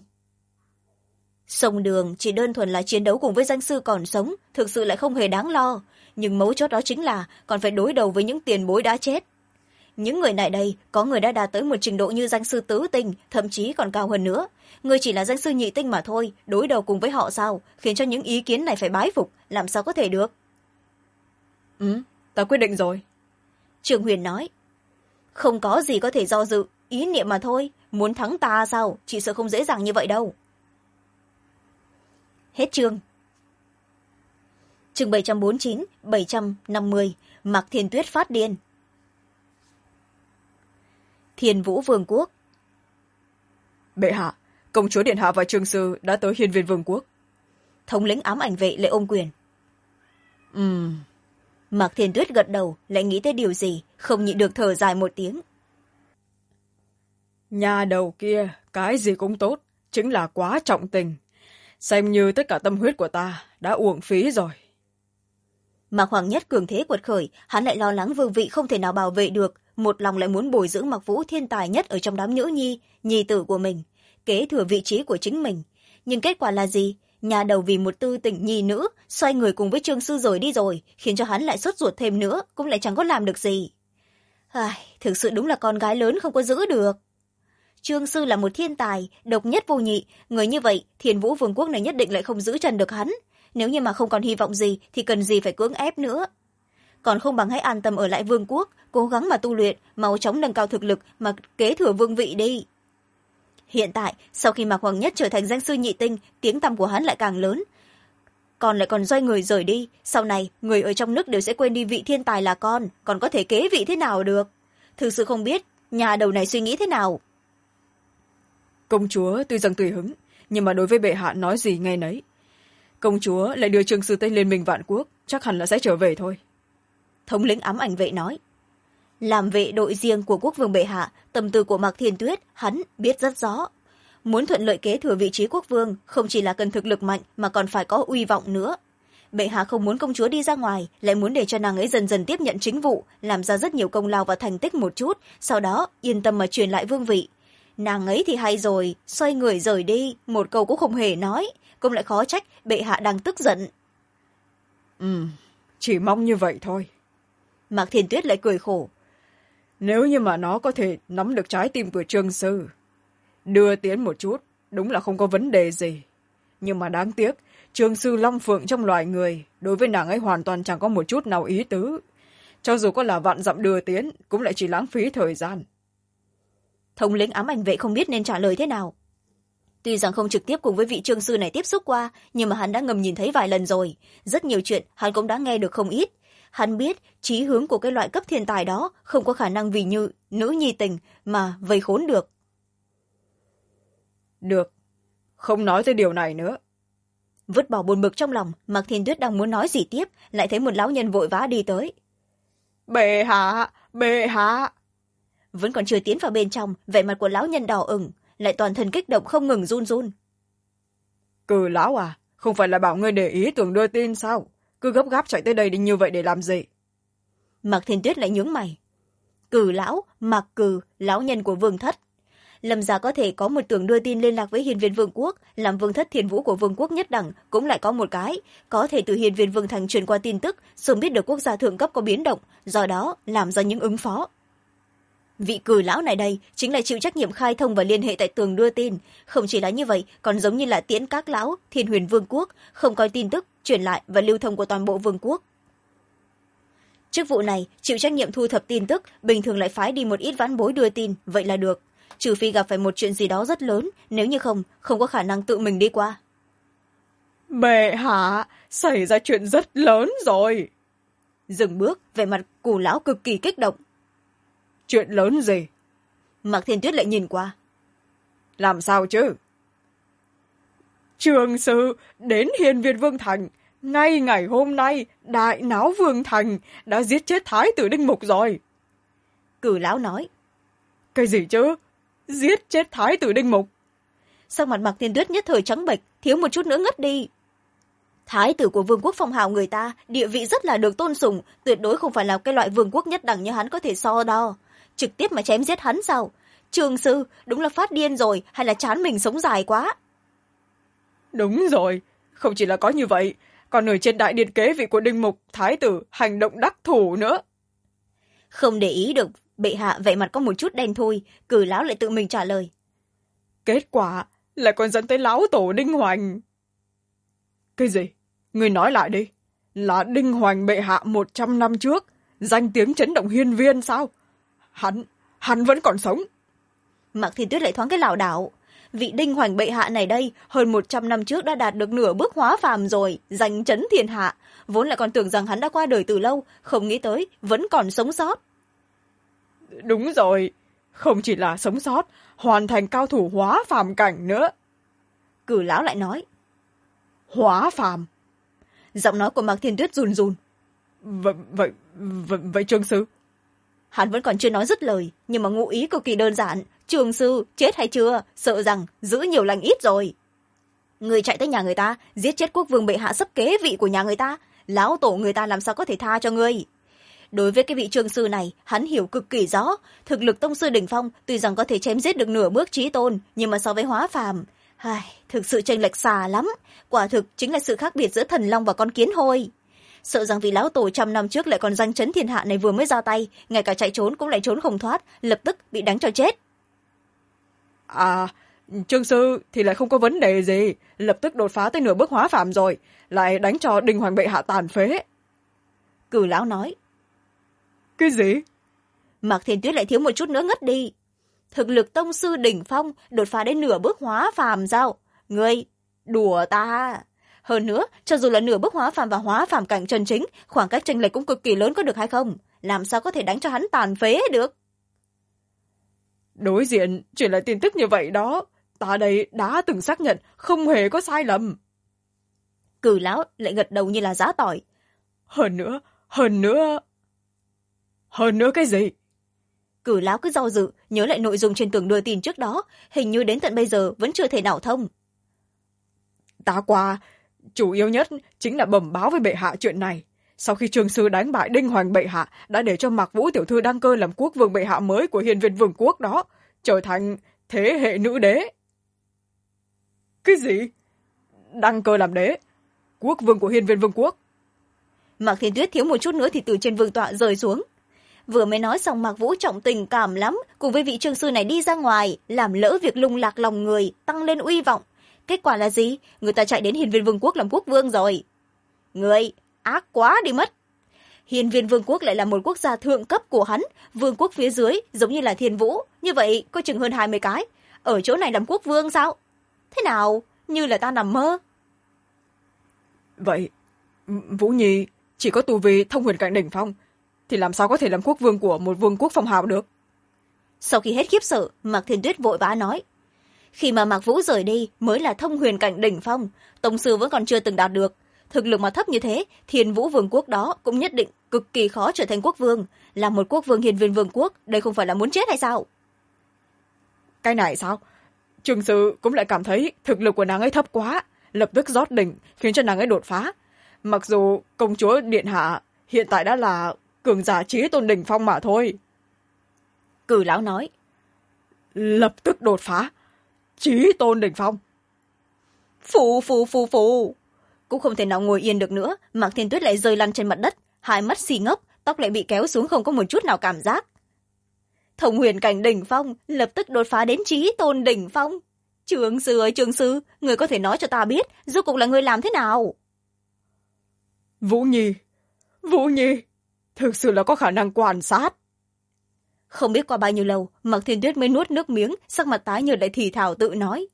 Xông Đường chỉ đơn thuần là chiến đấu cùng với danh sư còn sống, thực sự lại không hề đáng lo. Nhưng mấu chốt đó chính là còn phải đối đầu với những tiền bối đã chết. Những người này đây, có người đã đạt tới một trình độ như danh sư tứ tinh, thậm chí còn cao hơn nữa. Người chỉ là danh sư nhị tinh mà thôi, đối đầu cùng với họ sao, khiến cho những ý kiến này phải bái phục, làm sao có thể được? Ta quyết định rồi. Trương Huyền nói. Không có gì có thể do dự, ý niệm mà thôi, muốn thắng ta sao, chỉ sợ không dễ dàng như vậy đâu. Hết chương. Chương 749, 750, Mạc Thiên Tuyết phát điên. Thiên Vũ Vương quốc. Bệ hạ, công chúa điện hạ và trường sư đã tới Hiên Viên Vương quốc. Thống lĩnh ám ảnh vệ lại ôm quyền. Mạc Thiên Tuyết gật đầu, lại nghĩ tới điều gì, không nhịn được thở dài một tiếng. Nhà đầu kia, cái gì cũng tốt, chính là quá trọng tình. Xem như tất cả tâm huyết của ta đã uổng phí rồi. Mạc Hoàng Nhất cường thế quật khởi, hắn lại lo lắng vương vị không thể nào bảo vệ được, một lòng lại muốn bồi dưỡng Mạc Vũ thiên tài nhất ở trong đám nữ nhi, nhi tử của mình, kế thừa vị trí của chính mình. Nhưng kết quả là gì? Nhà đầu vì một tư tình nhi nữ, xoay người cùng với Trương sư rời đi rồi, khiến cho hắn lại sốt ruột thêm nữa, cũng lại chẳng có làm được gì. Thực sự đúng là con gái lớn không có giữ được. Trương sư là một thiên tài, độc nhất vô nhị, người như vậy, Thiên Vũ Vương quốc này nhất định lại không giữ chân được hắn. Nếu như mà không còn hy vọng gì, thì cần gì phải cưỡng ép nữa. Còn không bằng hãy an tâm ở lại vương quốc, cố gắng mà tu luyện, mau chóng nâng cao thực lực mà kế thừa vương vị đi. Hiện tại, sau khi Mạc Hoàng Nhất trở thành danh sư nhị tinh, tiếng tăm của hắn lại càng lớn. Còn lại còn xoay người rời đi, sau này, người ở trong nước đều sẽ quên đi vị thiên tài là con, còn có thể kế vị thế nào được. Thực sự không biết, nhà đầu này suy nghĩ thế nào. Công chúa tuy rằng tùy hứng, nhưng mà đối với bệ hạ nói gì nghe nấy. Công chúa lại đưa Trương sư tới Liên minh Vạn Quốc, chắc hẳn là sẽ trở về thôi. Thống lĩnh ám ảnh vệ nói. Làm vệ đội riêng của quốc vương bệ hạ, tâm tư của Mạc Thiên Tuyết hắn biết rất rõ. Muốn thuận lợi kế thừa vị trí quốc vương, không chỉ là cần thực lực mạnh mà còn phải có uy vọng nữa. Bệ hạ không muốn công chúa đi ra ngoài, lại muốn để cho nàng ấy dần dần tiếp nhận chính vụ, làm ra rất nhiều công lao và thành tích một chút, sau đó yên tâm mà truyền lại vương vị. Nàng ấy thì hay rồi, xoay người rời đi, một câu cũng không hề nói, cũng lại khó trách bệ hạ đang tức giận. Chỉ mong như vậy thôi. Mạc Thiên Tuyết lại cười khổ. Nếu như mà nó có thể nắm được trái tim của Trương sư, đưa tiến một chút, đúng là không có vấn đề gì. Nhưng mà đáng tiếc, Trương sư long phượng trong loài người, đối với nàng ấy hoàn toàn chẳng có một chút nào ý tứ. Cho dù có là vạn dặm đưa tiến, cũng lại chỉ lãng phí thời gian. Thống lĩnh ám ảnh vệ không biết nên trả lời thế nào. Tuy rằng không trực tiếp cùng với vị Trương sư này tiếp xúc qua, nhưng mà hắn đã ngầm nhìn thấy vài lần rồi. Rất nhiều chuyện hắn cũng đã nghe được không ít. hắn biết chí hướng của cái loại cấp thiên tài đó không có khả năng vì như nữ nhi tình mà vây khốn được. Được, không nói tới điều này nữa. Vứt bỏ buồn bực trong lòng, Mạc Thiên Tuyết đang muốn nói gì tiếp, lại thấy một lão nhân vội vã đi tới. Bệ hạ, bệ hạ. Vẫn còn chưa tiến vào bên trong, vẻ mặt của lão nhân đỏ ửng, lại toàn thân kích động không ngừng run run. Cử lão à, không phải là bảo ngươi để ý tưởng đưa tin sao? Cứ gấp gáp chạy tới đây đi như vậy để làm gì? Mạc Thiên Tuyết lại nhướng mày. Cử lão, Mạc Cử, lão nhân của vương thất. Lâm gia có thể có một tưởng đưa tin liên lạc với hiên viên vương quốc, làm vương thất thiên vũ của vương quốc nhất đẳng cũng lại có một cái, có thể từ hiên viên vương thành truyền qua tin tức, sớm biết được quốc gia thượng cấp có biến động, do đó làm ra những ứng phó. Vị Cử lão này đây chính là chịu trách nhiệm khai thông và liên hệ tại tường đưa tin, không chỉ là như vậy, còn giống như là Tiễn Các lão, Thiên Huyền vương quốc, không coi tin tức truyền lại và lưu thông của toàn bộ vương quốc. Chức vụ này chịu trách nhiệm thu thập tin tức, bình thường lại phái đi một ít vãn bối đưa tin, vậy là được, trừ phi gặp phải một chuyện gì đó rất lớn, nếu như không có khả năng tự mình đi qua. Bệ hạ, xảy ra chuyện rất lớn rồi. Dừng bước, vẻ mặt Cù lão cực kỳ kích động. Chuyện lớn gì? Mạc Thiên Tuyết lại nhìn qua. Làm sao chứ? Trường sư đến hiên viên vương thành, ngay ngày hôm nay đại náo vương thành đã giết chết thái tử Đinh Mục rồi. Cử lão nói. Cái gì chứ? Giết chết thái tử Đinh Mục? Sắc mặt Mạc Thiên Tuyết nhất thời trắng bệch, thiếu một chút nữa ngất đi. Thái tử của vương quốc phong hào người ta, địa vị rất là được tôn sùng, tuyệt đối không phải là cái loại vương quốc nhất đẳng như hắn có thể so đo. Trực tiếp mà chém giết hắn sao? Trường sư, đúng là phát điên rồi, hay là chán mình sống dài quá? Đúng rồi, không chỉ là có như vậy, còn ở trên đại điện kế vị của Đinh Mục, thái tử hành động đắc thủ nữa. Không để ý được, bệ hạ vẻ mặt có một chút đen thui, Cử lão lại tự mình trả lời. Kết quả lại còn dẫn tới lão tổ Đinh Hoành. Cái gì? Người nói lại đi. Là Đinh Hoành bệ hạ 100 năm trước, danh tiếng chấn động hiên viên sao? Hắn vẫn còn sống. Mạc Thiên Tuyết lại thoáng cái lảo đảo. Vị Đinh Hoành bệ hạ này đây, hơn 100 năm trước đã đạt được nửa bước hóa phàm rồi, danh chấn thiên hạ. Vốn lại còn tưởng rằng hắn đã qua đời từ lâu, không nghĩ tới, vẫn còn sống sót. Đúng rồi, không chỉ là sống sót, hoàn thành cao thủ hóa phàm cảnh nữa. Cử lão lại nói. Hóa phàm? Giọng nói của Mạc Thiên Tuyết run run. Vậy Trương sư? Hắn vẫn còn chưa nói dứt lời, nhưng mà ngụ ý cực kỳ đơn giản. Trường sư, chết hay chưa? Sợ rằng giữ nhiều lành ít rồi. Người chạy tới nhà người ta, giết chết quốc vương bệ hạ sắp kế vị của nhà người ta. Lão tổ người ta làm sao có thể tha cho ngươi? Đối với cái vị trường sư này, hắn hiểu cực kỳ rõ. Thực lực tông sư đỉnh phong, tuy rằng có thể chém giết được nửa bước chí tôn, nhưng mà so với hóa phàm, thực sự chênh lệch xa lắm. Quả thực chính là sự khác biệt giữa thần long và con kiến hôi. Sợ rằng vị lão tổ 100 năm trước lại còn danh chấn thiên hạ này vừa mới ra tay, ngay cả chạy trốn cũng lại trốn không thoát, lập tức bị đánh cho chết. À, Trương sư thì lại không có vấn đề gì, lập tức đột phá tới nửa bước hóa phàm rồi, lại đánh cho Đinh Hoành bệ hạ tàn phế. Cử lão nói. Cái gì? Mạc Thiên Tuyết lại thiếu một chút nữa ngất đi. Thực lực tông sư đỉnh phong đột phá đến nửa bước hóa phàm sao? Ngươi đùa ta. Hơn nữa, cho dù là nửa bước hóa phàm và hóa phàm cảnh chân chính, khoảng cách chênh lệch cũng cực kỳ lớn, có được hay không? Làm sao có thể đánh cho hắn tàn phế được? Đối diện truyền lại tin tức như vậy đó, ta đây đã từng xác nhận không hề có sai lầm. Cử lão lại gật đầu như là giá tỏi. Hơn nữa cái gì? Cử lão cứ do dự, nhớ lại nội dung trên tường đưa tin trước đó, hình như đến tận bây giờ vẫn chưa thể nào thông. Ta qua, chủ yếu nhất chính là bẩm báo với bệ hạ chuyện này. Sau khi trường sư đánh bại Đinh Hoành bệ hạ, đã để cho Mạc Vũ tiểu thư đăng cơ làm quốc vương bệ hạ mới của hiên viên vương quốc đó, trở thành thế hệ nữ đế. Cái gì? Đăng cơ làm đế? Quốc vương của hiên viên vương quốc? Mạc Thiên Tuyết thiếu một chút nữa thì từ trên vương tọa rơi xuống. Vừa mới nói xong Mạc Vũ trọng tình cảm lắm, cùng với vị trương sư này đi ra ngoài, làm lỡ việc lung lạc lòng người, tăng lên uy vọng. Kết quả là gì? Người ta chạy đến hiên viên vương quốc làm quốc vương rồi. Người ác quá đi mất. Hiên viên vương quốc lại là một quốc gia thượng cấp của hắn, vương quốc phía dưới giống như là Thiên Vũ, như vậy có chừng hơn 20 cái. Ở chỗ này làm quốc vương sao? Thế nào? Như là ta nằm mơ. Vậy, Vũ Nhi chỉ có tu vi thông huyền cảnh đỉnh phong thì làm sao có thể làm quốc vương của một vương quốc phong hào được. Sau khi hết khiếp sợ, Mạc Thiên Tuyết vội vã nói, khi mà Mạc Vũ rời đi mới là thông huyền cảnh đỉnh phong, tông sư vẫn còn chưa từng đạt được. Thực lực mà thấp như thế, Thiên Vũ vương quốc đó cũng nhất định cực kỳ khó trở thành quốc vương. Là một quốc vương hiền viên vương quốc, đây không phải là muốn chết hay sao? Cái này sao? Trường sư cũng lại cảm thấy thực lực của nàng ấy thấp quá, lập tức rót đỉnh khiến cho nàng ấy đột phá. Mặc dù công chúa điện hạ hiện tại đã là cường giả trí tôn đỉnh phong mà thôi. Cử lão nói, lập tức đột phá trí tôn đỉnh phong. Phù. Cũng không thể nào ngồi yên được nữa, Mạc Thiên Tuyết lại rơi lăn trên mặt đất, hai mắt xì ngốc, tóc lại bị kéo xuống không có một chút nào cảm giác. Thông huyền cảnh đỉnh phong lập tức đột phá đến trí tôn đỉnh phong. Trường sư ơi, trường sư, người có thể nói cho ta biết rốt cuộc là người làm thế nào? Vũ Nhi thực sự là có khả năng quan sát. Không biết qua bao nhiêu lâu, Mạc Thiên Tuyết mới nuốt nước miếng, sắc mặt tái nhợt lại thì thào tự nói.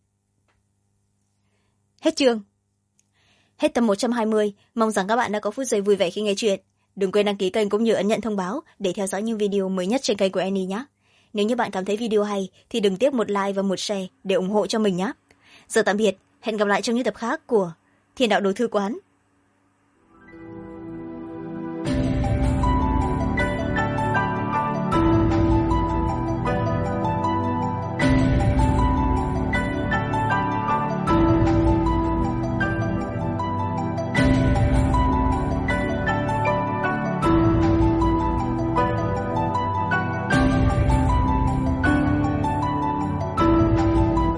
Hết chương. Hết tập 120, mong rằng các bạn đã có phút giây vui vẻ khi nghe chuyện. Đừng quên đăng ký kênh cũng như ấn nhận thông báo để theo dõi những video mới nhất trên kênh của Annie nhé. Nếu như bạn cảm thấy video hay thì đừng tiếc một like và một share để ủng hộ cho mình nhé. Giờ tạm biệt, hẹn gặp lại trong những tập khác của Thiên Đạo Đồ Thư Quán.